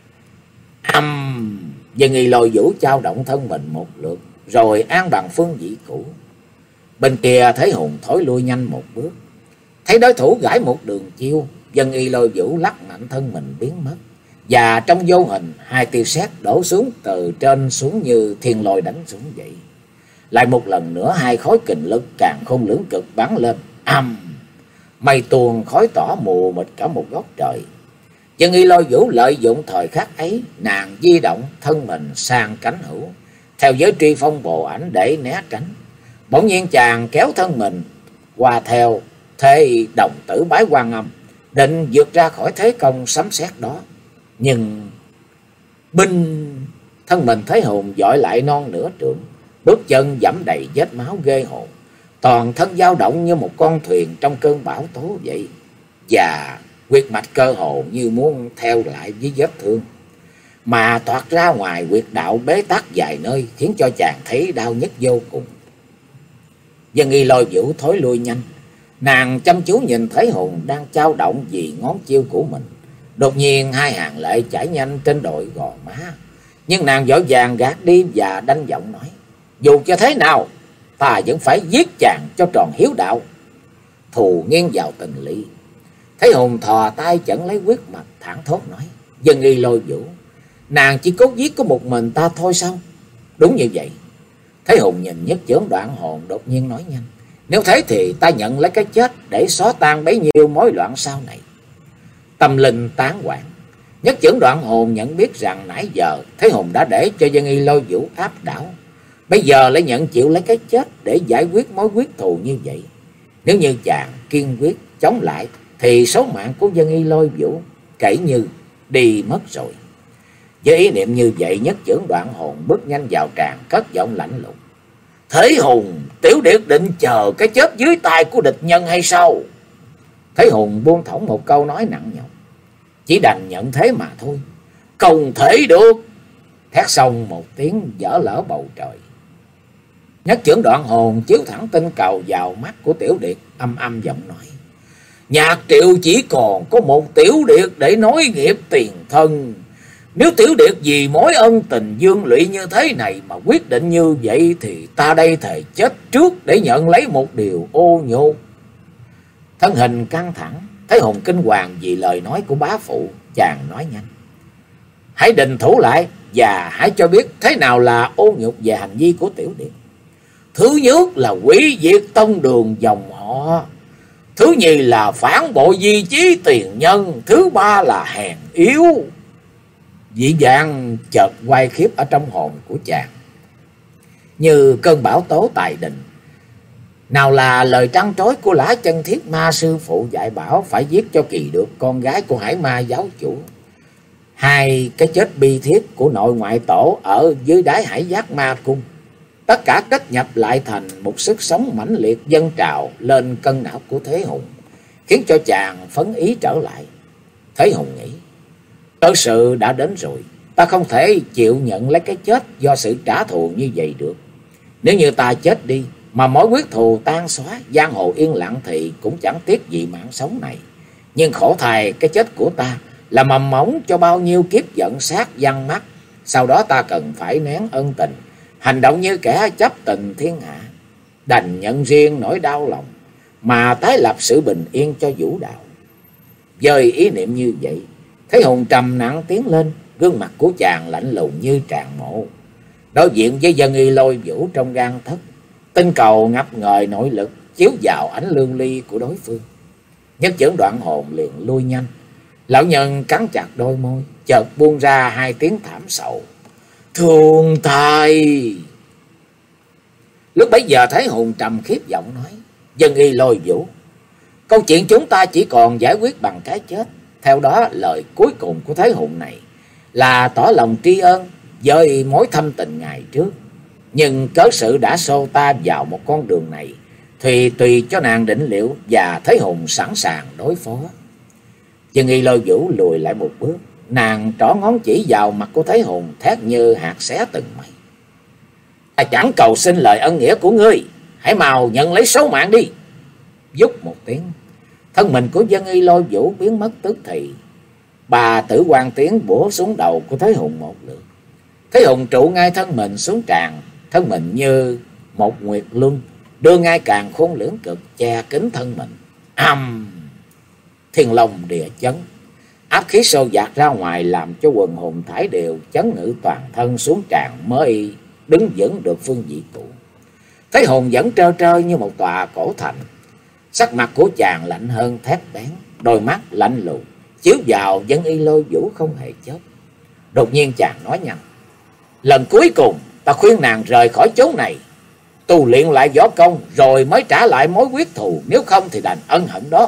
Speaker 1: Âm! Dân Y Lôi Vũ trao động thân mình một lượt, rồi an bằng phương vị cũ. Bên kia Thế Hùng thối lui nhanh một bước. Thấy đối thủ gãi một đường chiêu, Dân Y Lôi Vũ lắc mạnh thân mình biến mất. Và trong vô hình, hai tia sét đổ xuống từ trên xuống như thiên lôi đánh xuống vậy. Lại một lần nữa hai khối kình lực càng khôn lưỡng cực bắn lên. Âm! Mây tuôn khói tỏ mù mịt cả một góc trời. Dân Y Lôi Vũ lợi dụng thời khắc ấy, nàng di động thân mình sang cánh hữu, theo giới tri phong bồ ảnh để né tránh. Bỗng nhiên chàng kéo thân mình qua theo thế đồng tử bái quan âm, định vượt ra khỏi thế công sấm sét đó. Nhưng binh thân mình Thế Hùng dội lại non nửa trượng, bước chân dẫm đầy vết máu ghê hồn, toàn thân dao động như một con thuyền trong cơn bão tố vậy. Và huyệt mạch cơ hồ như muốn theo lại với vết thương, mà toát ra ngoài huyệt đạo bế tắc vài nơi, khiến cho chàng thấy đau nhức vô cùng. Dân Y Lôi Vũ thối lui nhanh, nàng chăm chú nhìn Thế Hùng đang dao động vì ngón chiêu của mình. Đột nhiên hai hàng lệ chảy nhanh trên đôi gò má, nhưng nàng vội vàng gạt đi và đanh giọng nói: dù cho thế nào, ta vẫn phải giết chàng cho tròn hiếu đạo. Thù nghiêng vào tình lý. Thế Hùng thò tay chẩn lấy huyết mạch, thẳng thốt nói: Dân Y Lôi Vũ, nàng chỉ cốt giết có một mình ta thôi sao? Đúng như vậy. Thế Hùng nhìn nhất chưởng Đoạn Hồn, đột nhiên nói nhanh: nếu thế thì ta nhận lấy cái chết để xóa tan bấy nhiêu mối loạn sau này. Tâm linh tán quản, nhất chưởng Đoạn Hồn nhận biết rằng nãy giờ Thế Hùng đã để cho Dân Y Lôi Vũ áp đảo, bây giờ lại nhận chịu lấy cái chết để giải quyết mối quyết thù như vậy. Nếu như chàng kiên quyết chống lại thì số mạng của Dân Y Lôi Vũ kể như đi mất rồi. Với ý niệm như vậy, nhất chưởng Đoạn Hồn bước nhanh vào tràng, cất giọng lạnh lùng: Thế Hùng, tiểu điệt định chờ cái chết dưới tay của địch nhân hay sao? Thế Hùng buông thõng một câu nói nặng nhọc: chỉ đành nhận thế mà thôi. Không thể được! Thét xong một tiếng vỡ lở bầu trời. Nhất chưởng Đoạn Hồn chiếu thẳng tinh cầu vào mắt của tiểu điệt, âm âm giọng nói: Nhạc Triệu chỉ còn có một tiểu điệt để nối nghiệp tiền thân. Nếu tiểu điệt vì mối ân tình dương lụy như thế này mà quyết định như vậy, thì ta đây thề chết trước để nhận lấy một điều ô nhục. Thân hình căng thẳng, Thế Hùng kinh hoàng vì lời nói của bá phụ. Chàng nói nhanh: hãy định thủ lại và hãy cho biết thế nào là ô nhục về hành vi của tiểu điệt. Thứ nhất là hủy diệt tông đường dòng họ. Thứ nhì là phản bội di chí tiền nhân. Thứ ba là hèn yếu. Dị dạng chợt quay khiếp ở trong hồn của chàng, như cơn bão tố tài đình. Nào là lời trăn trối của Lã Chân Thiết Ma sư phụ dạy bảo phải giết cho kỳ được con gái của Hải Ma giáo chủ. Hai cái chết bi thiết của nội ngoại tổ ở dưới đáy Hải Giác Ma Cung. Tất cả kết nhập lại thành một sức sống mãnh liệt dâng trào lên cân não của Thế Hùng, khiến cho chàng phấn ý trở lại. Thế Hùng nghĩ: cơ sự đã đến rồi, ta không thể chịu nhận lấy cái chết do sự trả thù như vậy được. Nếu như ta chết đi mà mối quyết thù tan xóa, giang hồ yên lặng thì cũng chẳng tiếc gì mạng sống này. Nhưng khổ thay, cái chết của ta là mầm mống cho bao nhiêu kiếp giận sát văng mắt. Sau đó ta cần phải nén ân tình, hành động như kẻ chấp tình thiên hạ. đành nhận riêng nỗi đau lòng mà tái lập sự bình yên cho vũ đạo. Với ý niệm như vậy, Thế Hùng trầm nặng tiến lên, gương mặt của chàng lạnh lùng như tràn mộ. Đối diện với Dân Y Lôi Vũ trong gang thất, tinh cầu ngập ngời nội lực chiếu vào ánh lương ly của đối phương. Nhất chưởng Đoạn Hồn liền lui nhanh. Lão nhân cắn chặt đôi môi, chợt buông ra hai tiếng thảm sầu: "Thương thầy!" Lúc bấy giờ Thế Hùng trầm khiếp giọng nói: "Dân Y Lôi Vũ, câu chuyện chúng ta chỉ còn giải quyết bằng cái chết. Theo đó, lời cuối cùng của Thế Hùng này là tỏ lòng tri ân với mối thâm tình ngày trước. Nhưng cớ sự đã xô ta vào một con đường này, thì tùy cho nàng định liệu, và Thế Hùng sẵn sàng đối phó." Dân Y Lôi Vũ lùi lại một bước, nàng trỏ ngón chỉ vào mặt của Thế Hùng, thét như hạt xé từng mây: "Ta chẳng cầu xin lời ân nghĩa của ngươi, hãy mau nhận lấy số mạng đi!" Vút một tiếng, thân mình của Dân Y Lôi Vũ biến mất tức thì. Bà Tử Quan Tiến bổ xuống đầu của Thế Hùng một lượt. Thế Hùng trụ ngay thân mình xuống tràn, thân mình như một nguyệt luân, đưa ngay càng khôn lưỡng cực che kín thân mình. Âm! Thiên long địa chấn, áp khí sôi dạt ra ngoài, làm cho quần hồn thải đều chấn ngự toàn thân xuống tràn mới đứng vững được phương vị cũ. Thế Hùng vẫn trơ trơ như một tòa cổ thành. Sắc mặt của chàng lạnh hơn thép bén, đôi mắt lạnh lùng chiếu vào Dân Y Lôi Vũ không hề chớp. Đột nhiên chàng nói nhanh: "Lần cuối cùng ta khuyên nàng rời khỏi chốn này, tu luyện lại võ công rồi mới trả lại mối quyết thù, nếu không thì đành ân hận đó."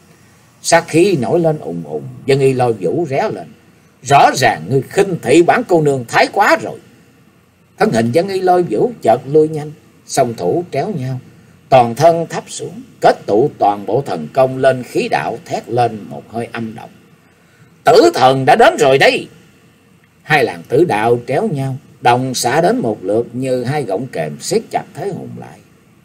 Speaker 1: Sát khí nổi lên ùng ùng, Dân Y Lôi Vũ ré lên: "Rõ ràng ngươi khinh thị bản cô nương thái quá rồi." Thân hình Dân Y Lôi Vũ chợt lui nhanh, song thủ tréo nhau, toàn thân thấp xuống, kết tụ toàn bộ thần công lên khí đạo, thét lên một hơi âm độc: "Tử thần đã đến rồi đây!" Hai làn tử đạo tréo nhau, đồng xả đến một lượt như hai gọng kềm siết chặt Thế Hùng lại.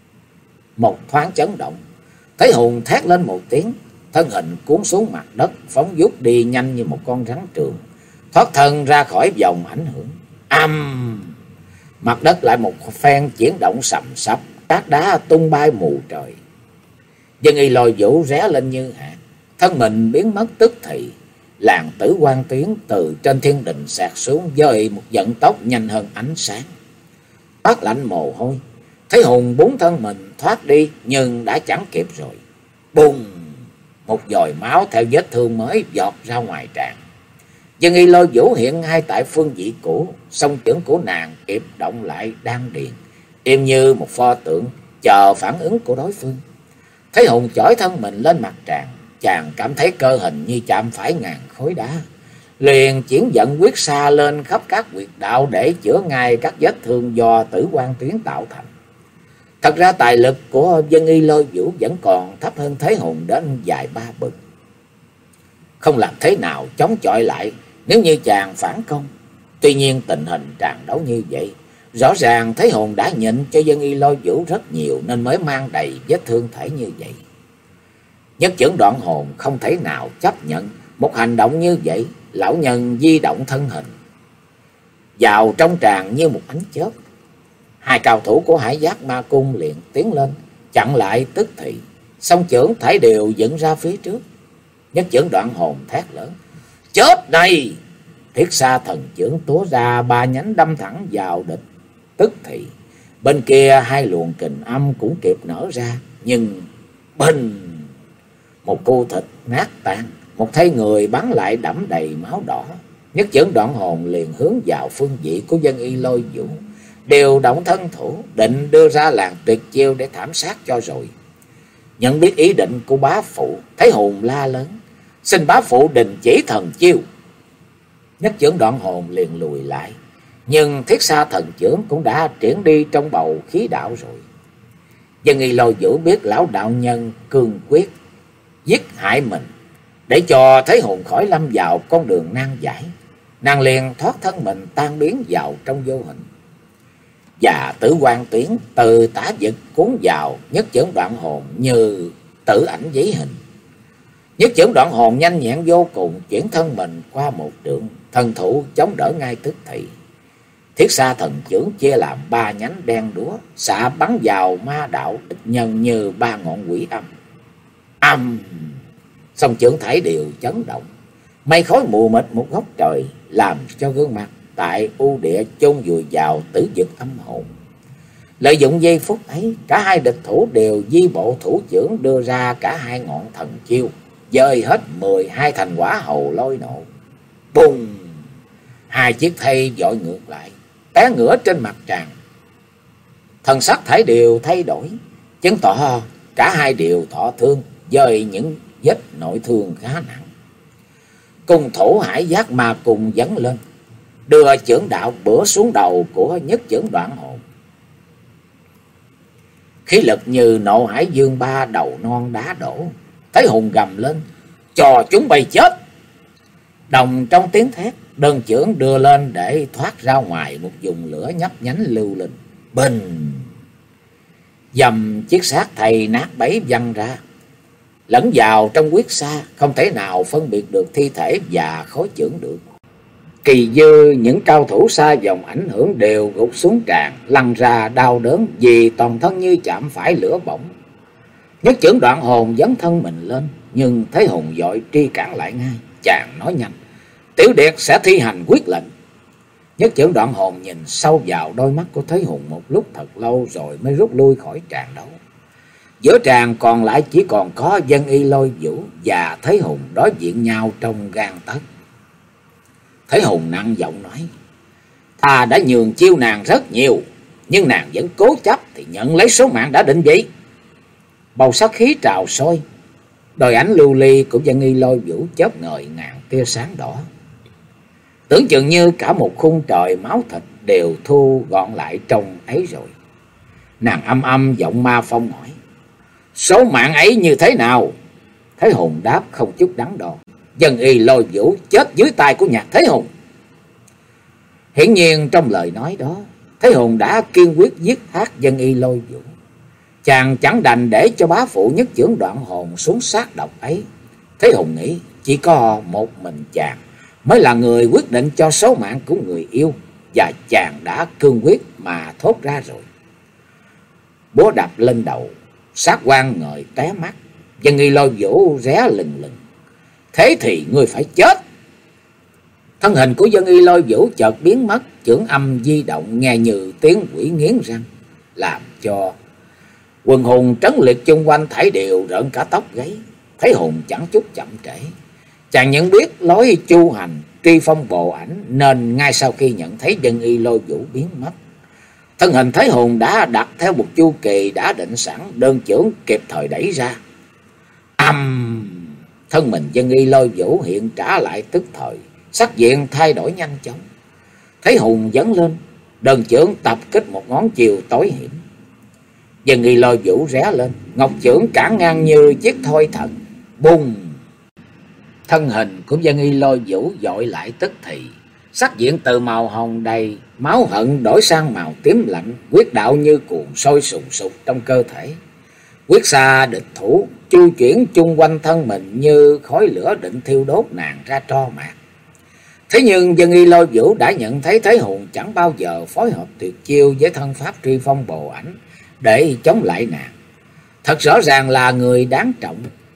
Speaker 1: Một thoáng chấn động, Thế Hùng thét lên một tiếng, thân hình cuốn xuống mặt đất, phóng vút đi nhanh như một con rắn trường, thoát thân ra khỏi vòng ảnh hưởng. Âm! Mặt đất lại một phen chuyển động sầm sập, cát đá tung bay mù trời. Dân Y Lôi Vũ ré lên như hạt, thân mình biến mất tức thì. Làn Tử Quan Tuyến từ trên thiên đình xẹt xuống với một vận tốc nhanh hơn ánh sáng. Toát lạnh mồ hôi, Thế Hùng búng thân mình thoát đi, nhưng đã chẳng kịp rồi. Bùng! Một dòi máu theo vết thương mới giọt ra ngoài tràn. Dân Y Lôi Vũ hiện ngay tại phương vị cũ, song chưởng của nàng kịp động lại đan điền, im như một pho tượng chờ phản ứng của đối phương. Thế Hùng chỏi thân mình lên mặt tràn, chàng cảm thấy cơ hình như chạm phải ngàn khối đá, liền chuyển giận quyết xa lên khắp các huyệt đạo để chữa ngay các vết thương do Tử Quan Tuyến tạo thành. Thật ra tài lực của Dân Y Lôi Vũ vẫn còn thấp hơn Thế Hùng đến vài ba bậc, không làm thế nào chống chọi lại nếu như chàng phản công. Tuy nhiên tình hình tràn đấu như vậy, rõ ràng Thế Hùng đã nhịn cho Dân Y Lôi Vũ rất nhiều, nên mới mang đầy vết thương thể như vậy. Nhất chưởng Đoạn Hồn không thể nào chấp nhận một hành động như vậy. Lão nhân di động thân hình vào trong tràng như một ánh chớp. Hai cao thủ của Hải Giác Ma Cung liền tiến lên chặn lại tức thì, song chưởng thải đều dựng ra phía trước. Nhất chưởng Đoạn Hồn thét lớn: "Chết này!" Thiết xa thần chưởng túa ra ba nhánh đâm thẳng vào địch. Tức thì bên kia hai luồng kình âm cũng kịp nở ra, nhưng bình, một cô thịt nát tan, một thay người bắn lại đẫm đầy máu đỏ. Nhất chưởng Đoạn Hồn liền hướng vào phương vị của Dân Y Lôi Vũ, điều động thân thủ định đưa ra làn tuyệt chiêu để thảm sát cho rồi. Nhận biết ý định của bá phụ, Thế Hùng la lớn: "Xin bá phụ đình chỉ thần chiêu!" Nhất chưởng Đoạn Hồn liền lùi lại, nhưng Thiết Sa thần chưởng cũng đã triển đi trong bầu khí đạo rồi. Dân Y Lôi Vũ biết lão đạo nhân cương quyết giết hại mình để cho Thế Hùng khỏi lâm vào con đường nan giải, nàng liền thoát thân mình tan biến vào trong vô hình. Và Tử Quan Tuyến từ tả vực cuốn vào Nhất chưởng Đoạn Hồn như tử ảnh giấy hình. Nhất chưởng Đoạn Hồn nhanh nhẹn vô cùng, chuyển thân mình qua một trượng, thần thủ chống đỡ ngay tức thì. Thiết xa thần chưởng chia làm ba nhánh đen đúa, xạ bắn vào ma đạo địch nhân như ba ngọn quỷ âm. Âm! Song chưởng thải đều chấn động, mây khói mù mịt một góc trời, làm cho gương mặt tại u địa chôn vùi vào tử vực âm hồn. Lợi dụng giây phút ấy, cả hai địch thủ đều di bộ thủ chưởng đưa ra cả hai ngọn thần chiêu, dời hết mười hai thành quả hầu lôi nổ. Bùng! Hai chiếc thây dội ngược lại, té ngửa trên mặt tràng. Thần sắc thải đều thay đổi, chứng tỏ cả hai đều thọ thương, dời những vết nội thương khá nặng. Cung thủ Hải Giác Ma Cung dấn lên, đưa chưởng đạo bữa xuống đầu của Nhất Chưởng Đoạn Hồn. Khí lực như nộ hải dương ba đầu non đá đổ. Thấy hùng gầm lên, cho chúng bay chết. Đồng trong tiếng thét, đơn chưởng đưa lên để thoát ra ngoài một vùng lửa nhấp nhánh lưu linh. Bình! Dầm chiếc xác thầy nát bấy văng ra, lẫn vào trong huyết sa, không thể nào phân biệt được thi thể và khối chưởng được. Kỳ dư những cao thủ xa dòng ảnh hưởng đều gục xuống tràn, lăn ra đau đớn vì toàn thân như chạm phải lửa bỏng. Nhất Chưởng Đoạn Hồn dấn thân mình lên, nhưng thấy Hùng vội tri cản lại ngay. Chàng nói nhanh, Tiểu Điệt sẽ thi hành quyết lệnh. Nhất Chưởng Đoạn Hồn nhìn sâu vào đôi mắt của Thế Hùng một lúc thật lâu rồi mới rút lui khỏi tràng đấu. Giữa tràng còn lại chỉ còn có Dân Y Lôi Vũ và Thế Hùng đối diện nhau trong gan tấc. Thế Hùng nặng giọng nói, ta đã nhường chiêu nàng rất nhiều, nhưng nàng vẫn cố chấp thì nhận lấy số mạng đã định vậy. Bầu sát khí trào sôi, đôi ảnh lưu ly của Dân Y Lôi Vũ chớp ngời ngàn tia sáng đỏ. Tưởng chừng như cả một khung trời máu thịt đều thu gọn lại trong ấy rồi. Nàng âm âm giọng ma phong hỏi, số mạng ấy như thế nào? Thế Hùng đáp không chút đắn đo, Dân Y Lôi Vũ chết dưới tay của Nhạc Thế Hùng. Hiển nhiên trong lời nói đó, Thế Hùng đã kiên quyết giết hát Dân Y Lôi Vũ. Chàng chẳng đành để cho bá phụ Nhất Chưởng Đoạn Hồn xuống sát độc ấy. Thế Hùng nghĩ chỉ có một mình chàng mới là người quyết định cho số mạng của người yêu, và chàng đã cương quyết mà thốt ra rồi. Búa đập lên đầu, sát quan ngời té mắt. Dân Y Lôi Vũ ré lừng lừng, thế thì ngươi phải chết. Thân hình của Dân Y Lôi Vũ chợt biến mất, chưởng âm di động nghe như tiếng quỷ nghiến răng, làm cho quần hùng trấn liệt chung quanh thảy đều rợn cả tóc gáy. Thấy Hùng chẳng chút chậm trễ, chàng nhận biết lối chu hành tri phong bộ ảnh, nên ngay sau khi nhận thấy Dân Y Lôi Vũ biến mất, thân hình Thế Hùng đã đặt theo một chu kỳ đã định sẵn, đơn chưởng kịp thời đẩy ra. Âm! Thân mình Dân Y Lôi Vũ hiện trả lại tức thời, sắc diện thay đổi nhanh chóng. Thế Hùng dấn lên, đơn chưởng tập kích một ngón chiều tối hiểm. Dân Y Lôi Vũ ré lên, ngọc chưởng cản ngang như chiếc thoi thần. Bùng! Thân hình của Dân Y Lôi Vũ dội lại tức thì, sắc diện từ màu hồng đầy máu hận đổi sang màu tím lạnh, huyết đạo như cuồng sôi sùng sục trong cơ thể. Quyết xa địch thủ chu chuyển chung quanh thân mình như khói lửa định thiêu đốt nàng ra tro mạt. Thế nhưng Dân Y Lôi Vũ đã nhận thấy Thế Hùng chẳng bao giờ phối hợp tuyệt chiêu với thân pháp tri phong bồ ảnh để chống lại nàng. Thật rõ ràng là người đáng trọng.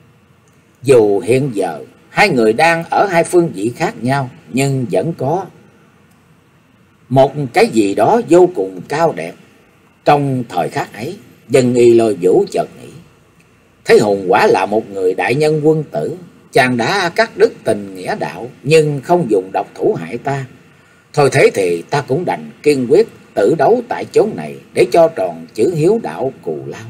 Speaker 1: Dù hiện giờ hai người đang ở hai phương vị khác nhau, nhưng vẫn có một cái gì đó vô cùng cao đẹp. Trong thời khắc ấy, Dân Y Lôi Vũ chợt nghĩ, Thế Hùng quả là một người đại nhân quân tử. Chàng đã cắt đứt tình nghĩa đạo, nhưng không dùng độc thủ hại ta. Thôi thế thì ta cũng đành kiên quyết tử đấu tại chốn này, để cho tròn chữ hiếu đạo cù lao.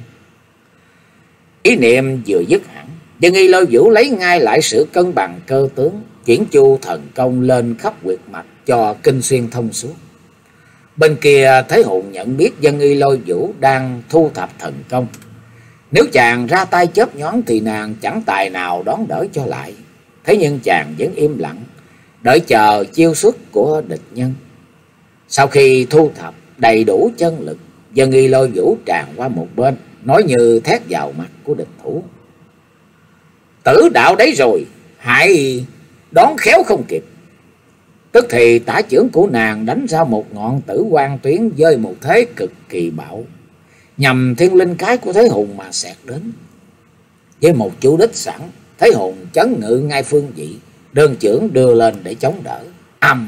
Speaker 1: Ý niệm vừa dứt hẳn, Dân Y Lôi Vũ lấy ngay lại sự cân bằng cơ tướng, chuyển chu thần công lên khắp huyệt mạch cho kinh xuyên thông suốt. Bên kia Thế Hùng nhận biết Dân Y Lôi Vũ đang thu thập thần công. Nếu chàng ra tay chớp nhoáng thì nàng chẳng tài nào đón đỡ cho lại. Thế nhưng chàng vẫn im lặng, đợi chờ chiêu xuất của địch nhân. Sau khi thu thập đầy đủ chân lực, Dân Y Lôi Vũ tràn qua một bên, nói như thét vào mặt của địch thủ, tử đạo đấy rồi, hại đón khéo không kịp. Tức thì tả chưởng của nàng đánh ra một ngọn tử quang tuyến với một thế cực kỳ bạo, nhằm thiên linh cái của Thế Hùng mà xẹt đến. Với một chủ đích sẵn, Thế Hùng chấn ngự ngay phương vị, đơn chưởng đưa lên để chống đỡ. Ầm!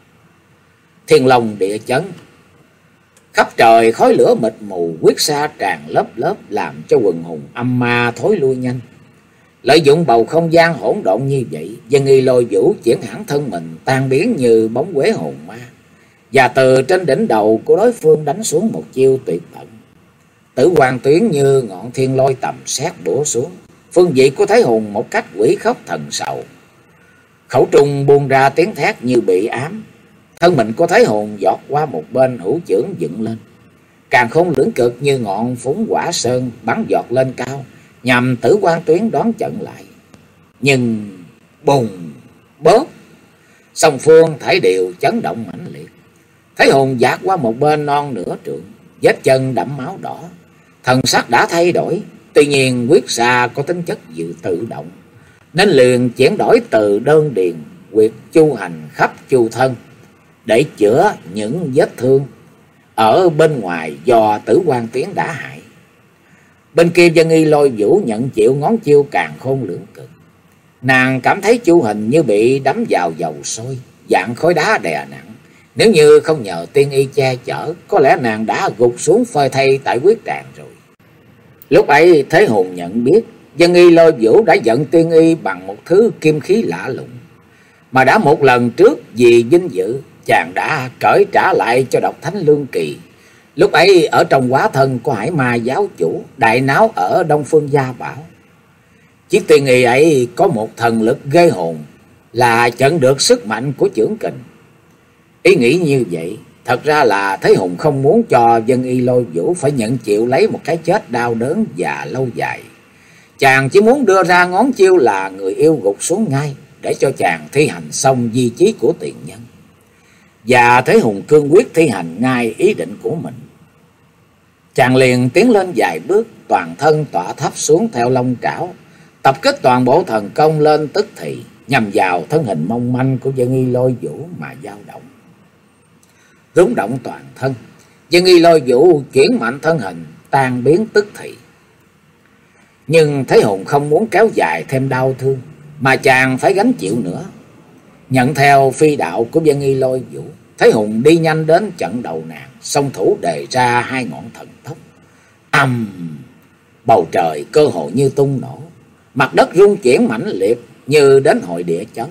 Speaker 1: Thiên long địa chấn, khắp trời khói lửa mịt mù, huyết sa tràn lớp lớp, làm cho quần hùng âm ma thối lui nhanh. Lợi dụng bầu không gian hỗn độn như vậy, Vân Y Lôi Vũ chuyển hẳn thân mình tan biến như bóng quế hồn ma, và từ trên đỉnh đầu của đối phương đánh xuống một chiêu tuyệt tận. Tử quang tuyến như ngọn thiên lôi tầm sét bổ xuống phương vị của Thế Hùng một cách quỷ khóc thần sầu. Khẩu trung buông ra tiếng thét như bị ám. Thân mình của Thế Hùng giọt qua một bên, hữu chưởng dựng lên, càng không lưỡng cực như ngọn phúng quả sơn bắn giọt lên cao, nhằm tử quang tuyến đón trận lại. Nhưng bùng bóp, song phương thảy đều chấn động mãnh liệt. Thế Hùng dạt qua một bên non nửa trượng, vết chân đẫm máu đỏ, thần sắc đã thay đổi. Tuy nhiên huyết sa có tính chất dự tự động, nên liền chuyển đổi từ đơn điền quyệt chu hành khắp chu thân để chữa những vết thương ở bên ngoài do tử quang tuyến đã hại. Bên kia Vân Y Lôi Vũ nhận chịu ngón chiêu càng khôn lưỡng cực. Nàng cảm thấy chu hình như bị đắm vào dầu sôi, dạng khối đá đè nặng. Nếu như không nhờ tiên y che chở, có lẽ nàng đã gục xuống phơi thây tại huyết tràng rồi. Lúc ấy Thế Hùng nhận biết Vân Y Lôi Vũ đã giận tiên y bằng một thứ kim khí lạ lùng, mà đã một lần trước vì vinh dự chàng đã cởi trả lại cho Độc Thánh Lương Kỳ. Lúc ấy ở trong quá thân của Hải Ma giáo chủ đại náo ở Đông Phương Gia Bảo. Chiếc tiên y ấy có một thần lực ghê hồn, là chặn được sức mạnh của chưởng kình. Ý nghĩ như vậy, thật ra là Thế Hùng không muốn cho Vân Y Lôi Vũ phải nhận chịu lấy một cái chết đau đớn và lâu dài. Chàng chỉ muốn đưa ra ngón chiêu là người yêu gục xuống ngay, để cho chàng thi hành xong di chí của tiền nhân. Và Thế Hùng cương quyết thi hành ngay ý định của mình. Chàng liền tiến lên vài bước, toàn thân tỏa thấp xuống theo long trảo, tập kích toàn bộ thần công lên tức thì, nhằm vào thân hình mong manh của Vân Y Lôi Vũ mà dao động. Rúng động toàn thân, Vân Y Lôi Vũ chuyển mạnh thân hình, tan biến tức thì. Nhưng Thế Hùng không muốn kéo dài thêm đau thương, mà chàng phải gánh chịu nữa. Nhận theo phi đạo của Vân Y Lôi Vũ, Thế Hùng đi nhanh đến trận đầu nàng, song thủ đề ra hai ngọn thần tốc. Ầm! Bầu trời cơ hồ như tung nổ, mặt đất rung chuyển mãnh liệt như đến hội địa chấn.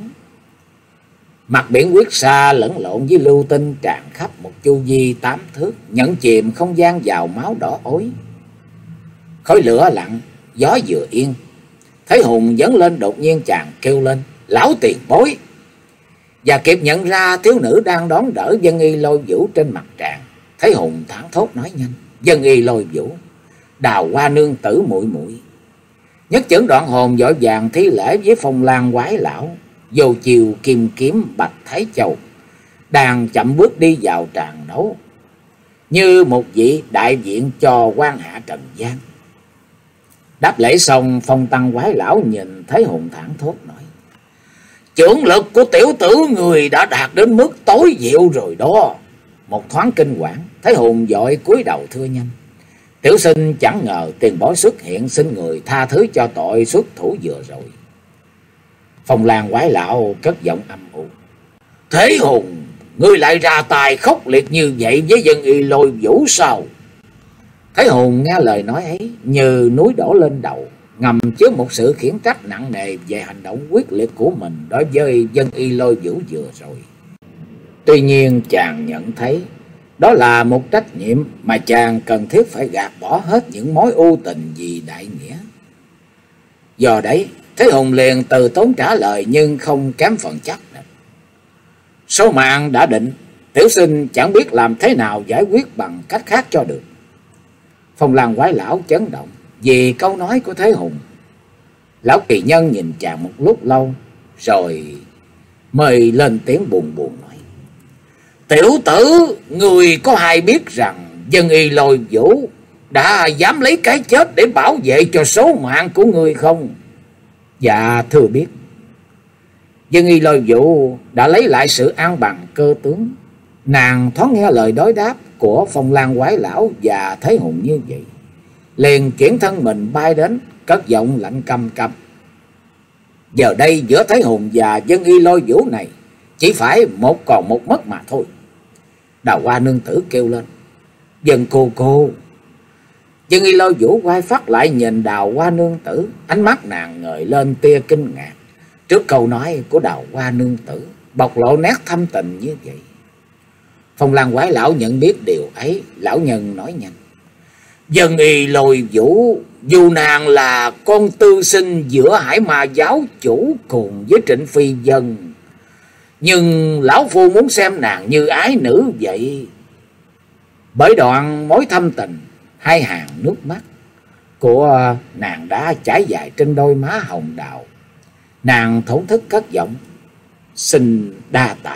Speaker 1: Mặt biển huyết sa lẫn lộn với lưu tinh tràn khắp một chu vi tám thước, nhẫn chìm không gian vào máu đỏ ối. Khói lửa lặng, gió vừa yên, Thế Hùng dấn lên, đột nhiên chàng kêu lên: "Lão tiền bối!" Và kịp nhận ra thiếu nữ đang đón đỡ Vân Y Lôi Vũ trên mặt tràng. Thế Hùng thảng thốt nói nhanh: "Vân Y Lôi Vũ, Đào Hoa nương tử muội muội." Nhất chưởng đoạn hồn vội vàng thi lễ với Phong Lan quái lão, vô chiều kim kiếm Bạch Thái Châu, đang chậm bước đi vào tràng đấu, như một vị đại diện cho quan hạ trần gian. Đáp lễ xong, Phong Tăng quái lão nhìn Thế Hùng thảng thốt nói: "Chưởng lực của tiểu tử người đã đạt đến mức tối diệu rồi đó." Một thoáng kinh quản, Thế Hùng vội cúi đầu thưa nhanh: "Tiểu sinh chẳng ngờ tiền bối xuất hiện, xin người tha thứ cho tội xuất thủ vừa rồi." Phong Lan quái lão cất giọng âm u: "Thế Hùng, ngươi lại ra tài khốc liệt như vậy với Vân Y Lôi Vũ sao?" Thế Hùng nghe lời nói ấy như núi đổ lên đầu, ngầm chứa một sự khiển trách nặng nề về hành động quyết liệt của mình đối với Vân Y Lôi Vũ vừa rồi. Tuy nhiên chàng nhận thấy đó là một trách nhiệm mà chàng cần thiết phải gạt bỏ hết những mối ưu tình vì đại nghĩa. Do đấy, Thế Hùng liền từ tốn trả lời nhưng không kém phần chắc. "Số mạng đã định, tiểu sinh chẳng biết làm thế nào giải quyết bằng cách khác cho được." Phong Lan quái lão chấn động vì câu nói của Thế Hùng. Lão kỳ nhân nhìn chàng một lúc lâu, rồi mới lên tiếng buồn buồn nói: "Tiểu tử, người có hay biết rằng Vân Y Lôi Vũ đã dám lấy cái chết để bảo vệ cho số mạng của người không?" "Dạ thưa biết." Dân Y Lôi Vũ đã lấy lại sự an bằng cơ tướng. Nàng thoáng nghe lời đối đáp của Phong Lan Quái Lão và Thế Hùng như vậy, liền chuyển thân mình bay đến, cất giọng lạnh căm căm. Giờ đây giữa Thế Hùng và Dân Y Lôi Vũ này chỉ phải một còn một mất mà thôi. Đào Hoa nương tử kêu lên: Dân cô cô. Dân Y Lôi Vũ quay phát lại nhìn Đào Hoa nương tử, ánh mắt nàng ngời lên tia kinh ngạc trước câu nói của Đào Hoa nương tử, bộc lộ nét thâm tình như vậy. Phong Lan Quái Lão nhận biết điều ấy, lão nhân nói nhanh: Dân Y Lôi Vũ dù nàng là con tư sinh giữa Hải Ma giáo chủ cùng với Trịnh Phi Dân, nhưng lão phu muốn xem nàng như ái nữ vậy. Bởi đoạn mối thâm tình, hai hàng nước mắt của nàng đã chảy dài trên đôi má hồng đào. Nàng thổn thức cất giọng: Xin đa tạ.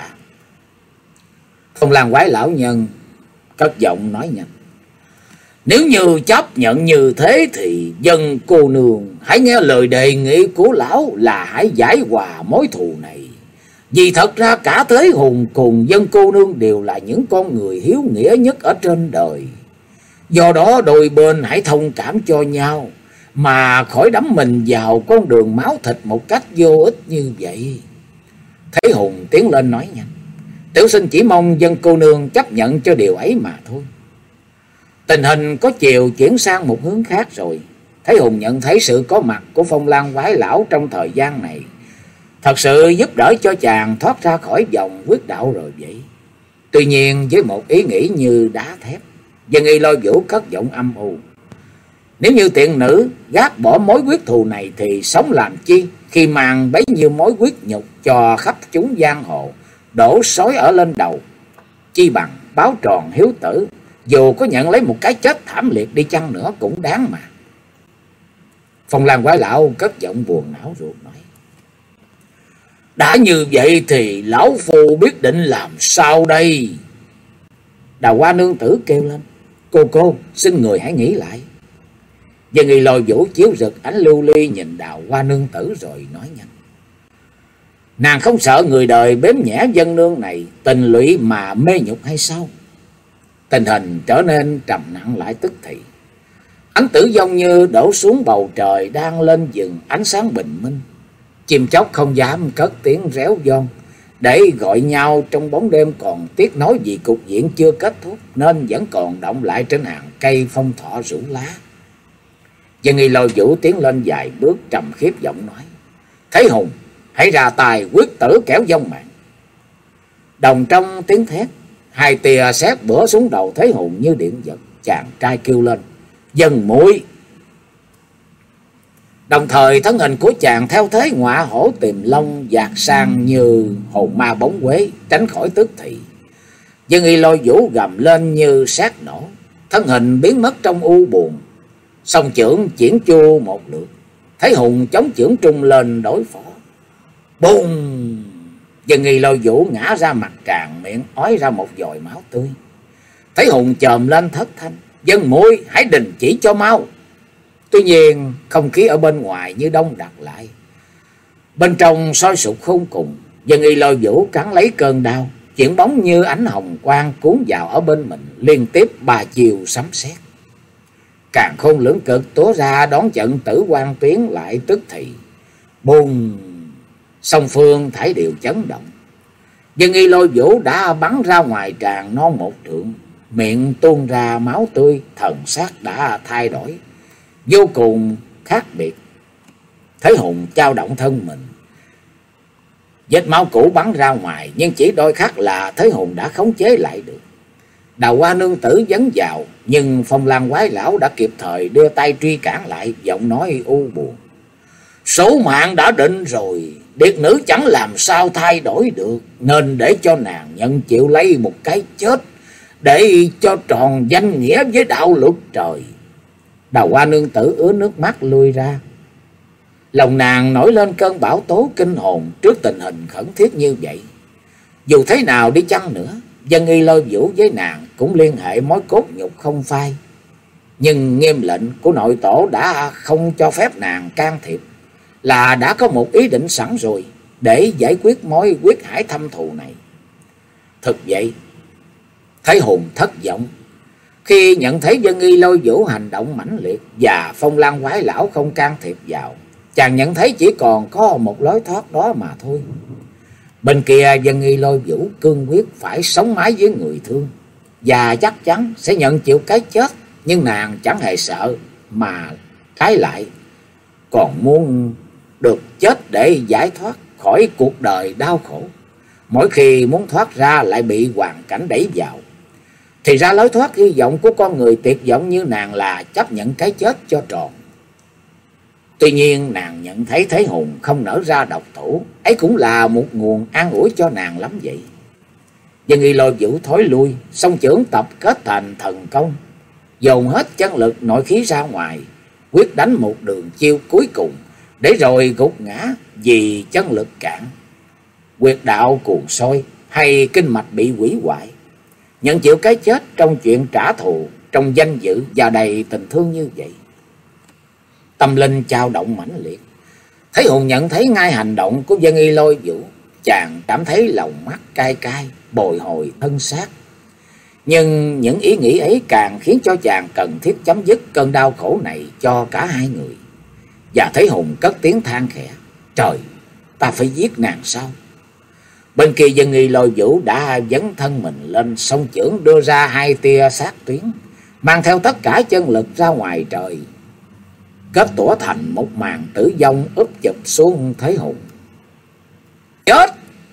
Speaker 1: Phong Lan Quái Lão nhân cất giọng nói nhanh: Nếu như chấp nhận như thế thì Dân cô nương hãy nghe lời đề nghị của lão là hãy giải hòa mối thù này. Vì thật ra cả Thế Hùng cùng Dân cô nương đều là những con người hiếu nghĩa nhất ở trên đời. Do đó đôi bên hãy thông cảm cho nhau, mà khỏi đắm mình vào con đường máu thịt một cách vô ích như vậy. Thế Hùng tiến lên nói nhanh: Tiểu sinh chỉ mong Dân cô nương chấp nhận cho điều ấy mà thôi. Tình hình có chiều chuyển sang một hướng khác rồi. Thế Hùng nhận thấy sự có mặt của Phong Lan Quái Lão trong thời gian này thật sự giúp đỡ cho chàng thoát ra khỏi vòng quyết đạo rồi vậy. Tuy nhiên với một ý nghĩ như đá thép, Dân Y Lôi Vũ cất giọng âm u: Nếu như tiện nữ gác bỏ mối quyết thù này thì sống làm chi, khi mang bấy nhiêu mối quyết nhục cho khắp chúng giang hồ đổ xối ở lên đầu. Chi bằng báo tròn hiếu tử, dù có nhận lấy một cái chết thảm liệt đi chăng nữa cũng đáng mà. Phong Lan Quái Lão cất giọng buồn não ruột nói: Đã như vậy thì lão phu biết định làm sao đây? Đào Hoa nương tử kêu lên: Cô cô, xin người hãy nghĩ lại. Dân Y Lôi Vũ chiếu rực ánh lưu ly nhìn Đào Hoa nương tử rồi nói nhanh: Nàng không sợ người đời bếm nhẽ dân nương này tình lụy mà mê nhục hay sao? Tình hình trở nên trầm nặng lại tức thì. Ánh tử vong như đổ xuống bầu trời đang lên vừng ánh sáng bình minh. Chim chóc không dám cất tiếng réo vang để gọi nhau trong bóng đêm, còn tiếc nói vì cục diện chưa kết thúc nên vẫn còn động lại trên hàng cây phong thọ rủ lá. Dân Y Lôi Vũ tiến lên vài bước trầm khiếp giọng nói: Thế Hùng, hãy ra tài quyết tử kẻo vong mạng. Đồng trong tiếng thét, hai tia sét bữa xuống đầu Thế Hùng như điện giật. Chàng trai kêu lên: Dân muội. Đồng thời thân hình của chàng theo thế ngọa hổ tìm long dạt sang như hồn ma bóng quế, tránh khỏi tức thị. Dân Y Lôi Vũ gầm lên như sét nổ, thân hình biến mất trong u buồn. Song chưởng chuyển chu một lượt, Thế Hùng chống chưởng trung lên đối phó. Bùng! Dân Y Lôi Vũ ngã ra mặt tràn, miệng ói ra một dòi máu tươi. Thế Hùng chồm lên thất thanh: Dân muội, hãy đình chỉ cho mau. Tuy nhiên không khí ở bên ngoài như đông đặc lại, bên trong sôi sục khôn cùng. Dân Y Lôi Vũ cắn lấy cơn đau, chuyển bóng như ánh hồng quang cuốn vào ở bên mình, liên tiếp ba chiều sấm sét. Càn khôn lưỡng cực tố ra đón trận tử quan tuyến lại tức thì. Bùng! Song phương thảy đều chấn động. Dân Y Lôi Vũ đã bắn ra ngoài tràn non một trượng, miệng tuôn ra máu tươi, thần sắc đã thay đổi vô cùng khác biệt. Thế Hùng chao động thân mình, vết máu cũ bắn ra ngoài, nhưng chỉ đôi khắc là Thế Hùng đã khống chế lại được. Đào Hoa nương tử dấn vào, nhưng Phong Lan Quái Lão đã kịp thời đưa tay truy cản lại, giọng nói u buồn: Số mạng đã định rồi, điệt nữ chẳng làm sao thay đổi được, nên để cho nàng nhận chịu lấy một cái chết để cho tròn danh nghĩa với đạo luật trời. Đào Hoa nương tử ứa nước mắt lui ra. Lòng nàng nổi lên cơn bão tố kinh hồn trước tình hình khẩn thiết như vậy. Dù thế nào đi chăng nữa, Dân Y Lôi Vũ với nàng cũng liên hệ mối cốt nhục không phai. Nhưng nghiêm lệnh của nội tổ đã không cho phép nàng can thiệp, là đã có một ý định sẵn rồi. để giải quyết mối quyết hải thâm thù này. Thực vậy, Thái Hùng thất vọng khi nhận thấy Vân Nghi Lôi Vũ hành động mãnh liệt và Phong Lan Quái Lão không can thiệp vào. Chàng nhận thấy chỉ còn có một lối thoát đó mà thôi. Bên kia Vân Nghi Lôi Vũ cương quyết phải sống mái với người thương và chắc chắn sẽ nhận chịu cái chết, nhưng nàng chẳng hề sợ, mà trái lại còn muốn được chết để giải thoát khỏi cuộc đời đau khổ. Mỗi khi muốn thoát ra lại bị hoàn cảnh đẩy vào. Thì ra lối thoát hy vọng của con người tuyệt vọng như nàng là chấp nhận cái chết cho tròn. Tuy nhiên nàng nhận thấy Thế Hùng không nở ra độc thủ, ấy cũng là một nguồn an ủi cho nàng lắm vậy. Vân Nghi Lôi Vũ thối lui, song chưởng tập kết thành thần công, dồn hết chân lực nội khí ra ngoài, quyết đánh một đường chiêu cuối cùng, để rồi gục ngã vì chân lực cạn. Huyệt đạo cuồng sôi hay kinh mạch bị hủy hoại, nhận chịu cái chết trong chuyện trả thù, trong danh dự và đầy tình thương như vậy. Tâm linh chao động mãnh liệt. Thấy Hùng nhận thấy ngay hành động của Vân Nghi Lôi Vũ, chàng cảm thấy lòng mắt cay cay, bồi hồi thân xác. Nhưng những ý nghĩ ấy càng khiến cho chàng cần thiết chấm dứt cơn đau khổ này cho cả hai người. Và Thấy Hùng cất tiếng than khẽ: trời, ta phải giết nàng sao? Bên kia Vân Nghi Lôi Vũ đã dấn thân mình lên, song chưởng đưa ra hai tia sát tuyến, mang theo tất cả chân lực ra ngoài trời, kết tủa thành một màn tử vong úp chụp xuống Thế Hùng. Chết!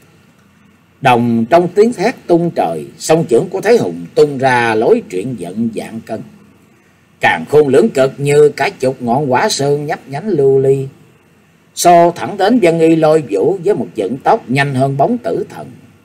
Speaker 1: Đồng trong tiếng thét tung trời, song chưởng của Thế Hùng tung ra lối truyện giận vạn cân, càn khôn lưỡng cực như cả chục ngọn quả sơn nhấp nhánh lưu ly, xô thẳng đến Vân Nghi Lôi Vũ với một vận tốc nhanh hơn bóng tử thần.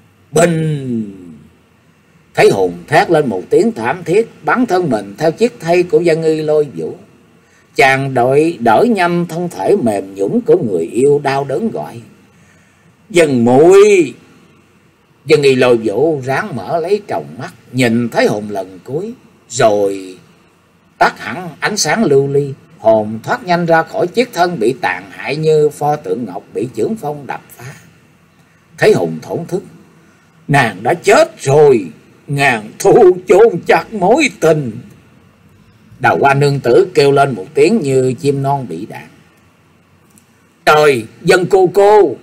Speaker 1: Bình! Thế Hùng thét lên một tiếng thảm thiết, bắn thân mình theo chiếc thây của Vân Nghi Lôi Vũ. Chàng đội đỡ nhanh thân thể mềm nhũn của người yêu, đau đớn gọi: Vân muội! Vân Nghi Lôi Vũ ráng mở lấy tròng mắt, nhìn Thế Hùng lần cuối, rồi tắt hẳn ánh sáng lưu ly, hồn thoát nhanh ra khỏi chiếc thân bị tàn hại như pho tượng ngọc bị chưởng phong đập phá. Thế Hùng thổn thức: nàng đã chết rồi, ngàn thu chôn chặt mối tình. Đào Hoa nương tử kêu lên một tiếng như chim non bị đạn: trời, Vân cô cô!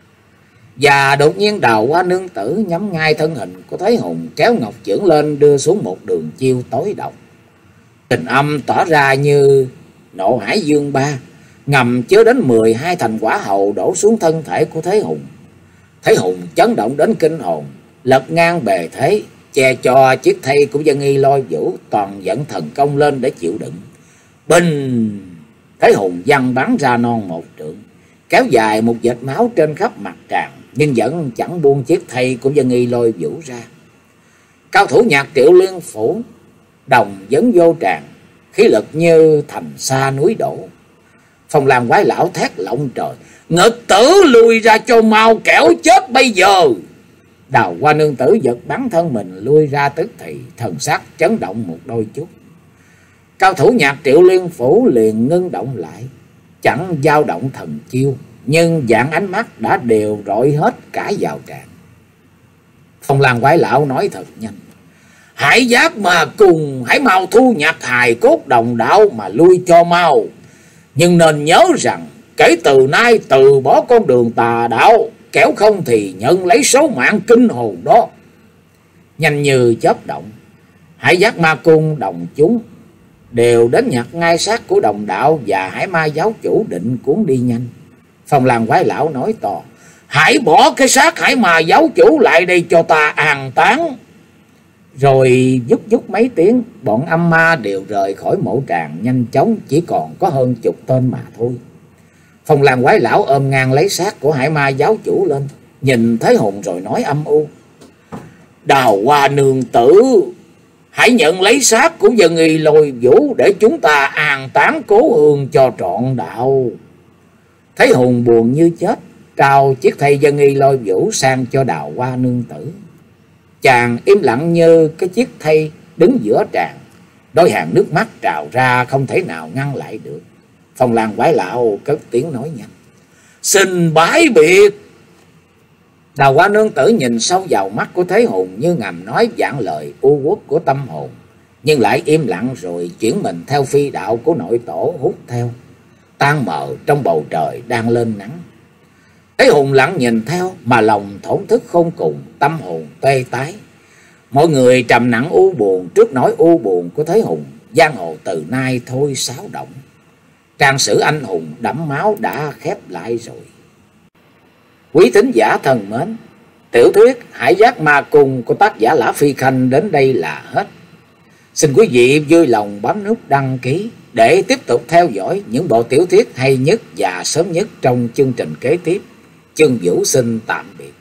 Speaker 1: Và đột nhiên Đào Hoa nương tử nhắm ngay thân hình của Thế Hùng, kéo ngọc chưởng lên đưa xuống một đường chiêu tối độc. Tình âm tỏ ra như nộ hải dương ba, ngầm chứa đến mười hai thành quả hầu đổ xuống thân thể của Thế Hùng. Thế Hùng chấn động đến kinh hồn, lật ngang bề thế, che cho chiếc thây của Vân Nghi Lôi Vũ, toàn dẫn thần công lên để chịu đựng. Bình! Thế Hùng văng bắn ra non một trượng, kéo dài một vệt máu trên khắp mặt tràng, nhưng vẫn chẳng buông chiếc thây của Vân Nghi Lôi Vũ ra. Cao thủ Nhạc Triệu Liên Phủ đồng vấn vô tràng, khí lực như thành xa núi đổ. Phong Lan Quái Lão thét lộng trời: nghịch tử lùi ra cho mau, kẻo chết bây giờ! Đào Hoa nương tử giật bắn thân mình lui ra, tức thì thần sắc chấn động một đôi chút. Cao thủ Nhạc Triệu Liên Phủ liền ngưng động lại, chẳng dao động thần chiêu, nhưng dạng ánh mắt đã đều rọi hết cả vào tràng. Phong Lan Quái Lão nói thật nhanh: hãy giác mà cùng, hãy mau thu nhặt hài cốt đồng đạo mà lui cho mau. Nhưng nên nhớ rằng kể từ nay từ bỏ con đường tà đạo, kẻo không thì nhận lấy số mạng kinh hồn đó. Nhanh như chớp động, Hải Giác Ma Cung đồng chúng đều đến nhặt ngay xác của đồng đạo và Hải Ma giáo chủ định cuốn đi nhanh. Phong Lan Quái Lão nói to: hãy bỏ cái xác Hải Ma giáo chủ lại đây cho ta an táng. Rồi dút dút mấy tiếng, bọn âm ma đều rời khỏi mộ tràng nhanh chóng, chỉ còn có hơn chục tên mà thôi. Phong Lan Quái Lão ôm ngang lấy xác của Hải Ma giáo chủ lên, nhìn Thế Hùng rồi nói âm u: Đào Hoa nương tử, hãy nhận lấy xác của Vân Nghi Lôi Vũ để chúng ta an táng cố hương cho trọn đạo. Thế Hùng buồn như chết, trao chiếc thây Vân Nghi Lôi Vũ sang cho Đào Hoa nương tử. Chàng im lặng như cái chiếc thây đứng giữa tràng, đôi hàng nước mắt trào ra không thể nào ngăn lại được. Phong Lan Quái Lão cất tiếng nói nhanh: xin bái biệt. Đào Hoa Nương Tử nhìn sâu vào mắt của Thế Hùng như ngầm nói vạn lời u uất của tâm hồn, nhưng lại im lặng rồi chuyển mình theo phi đạo của nội tổ hút theo, tan mờ trong bầu trời đang lên nắng. Thế Hùng lặng nhìn theo mà lòng thổn thức khôn cùng, tâm hồn tê tái. Mọi người trầm nặng u buồn trước nỗi u buồn của Thế Hùng. Giang hồ từ nay thôi xáo động, trang sử anh hùng đẫm máu đã khép lại rồi. Quý thính giả thân mến, tiểu thuyết Hải Giác Ma Cung của tác giả Lã Phi Khanh đến đây là hết. Xin quý vị vui lòng bấm nút đăng ký để tiếp tục theo dõi những bộ tiểu thuyết hay nhất và sớm nhất trong chương trình kế tiếp. Chương Vũ xin tạm biệt.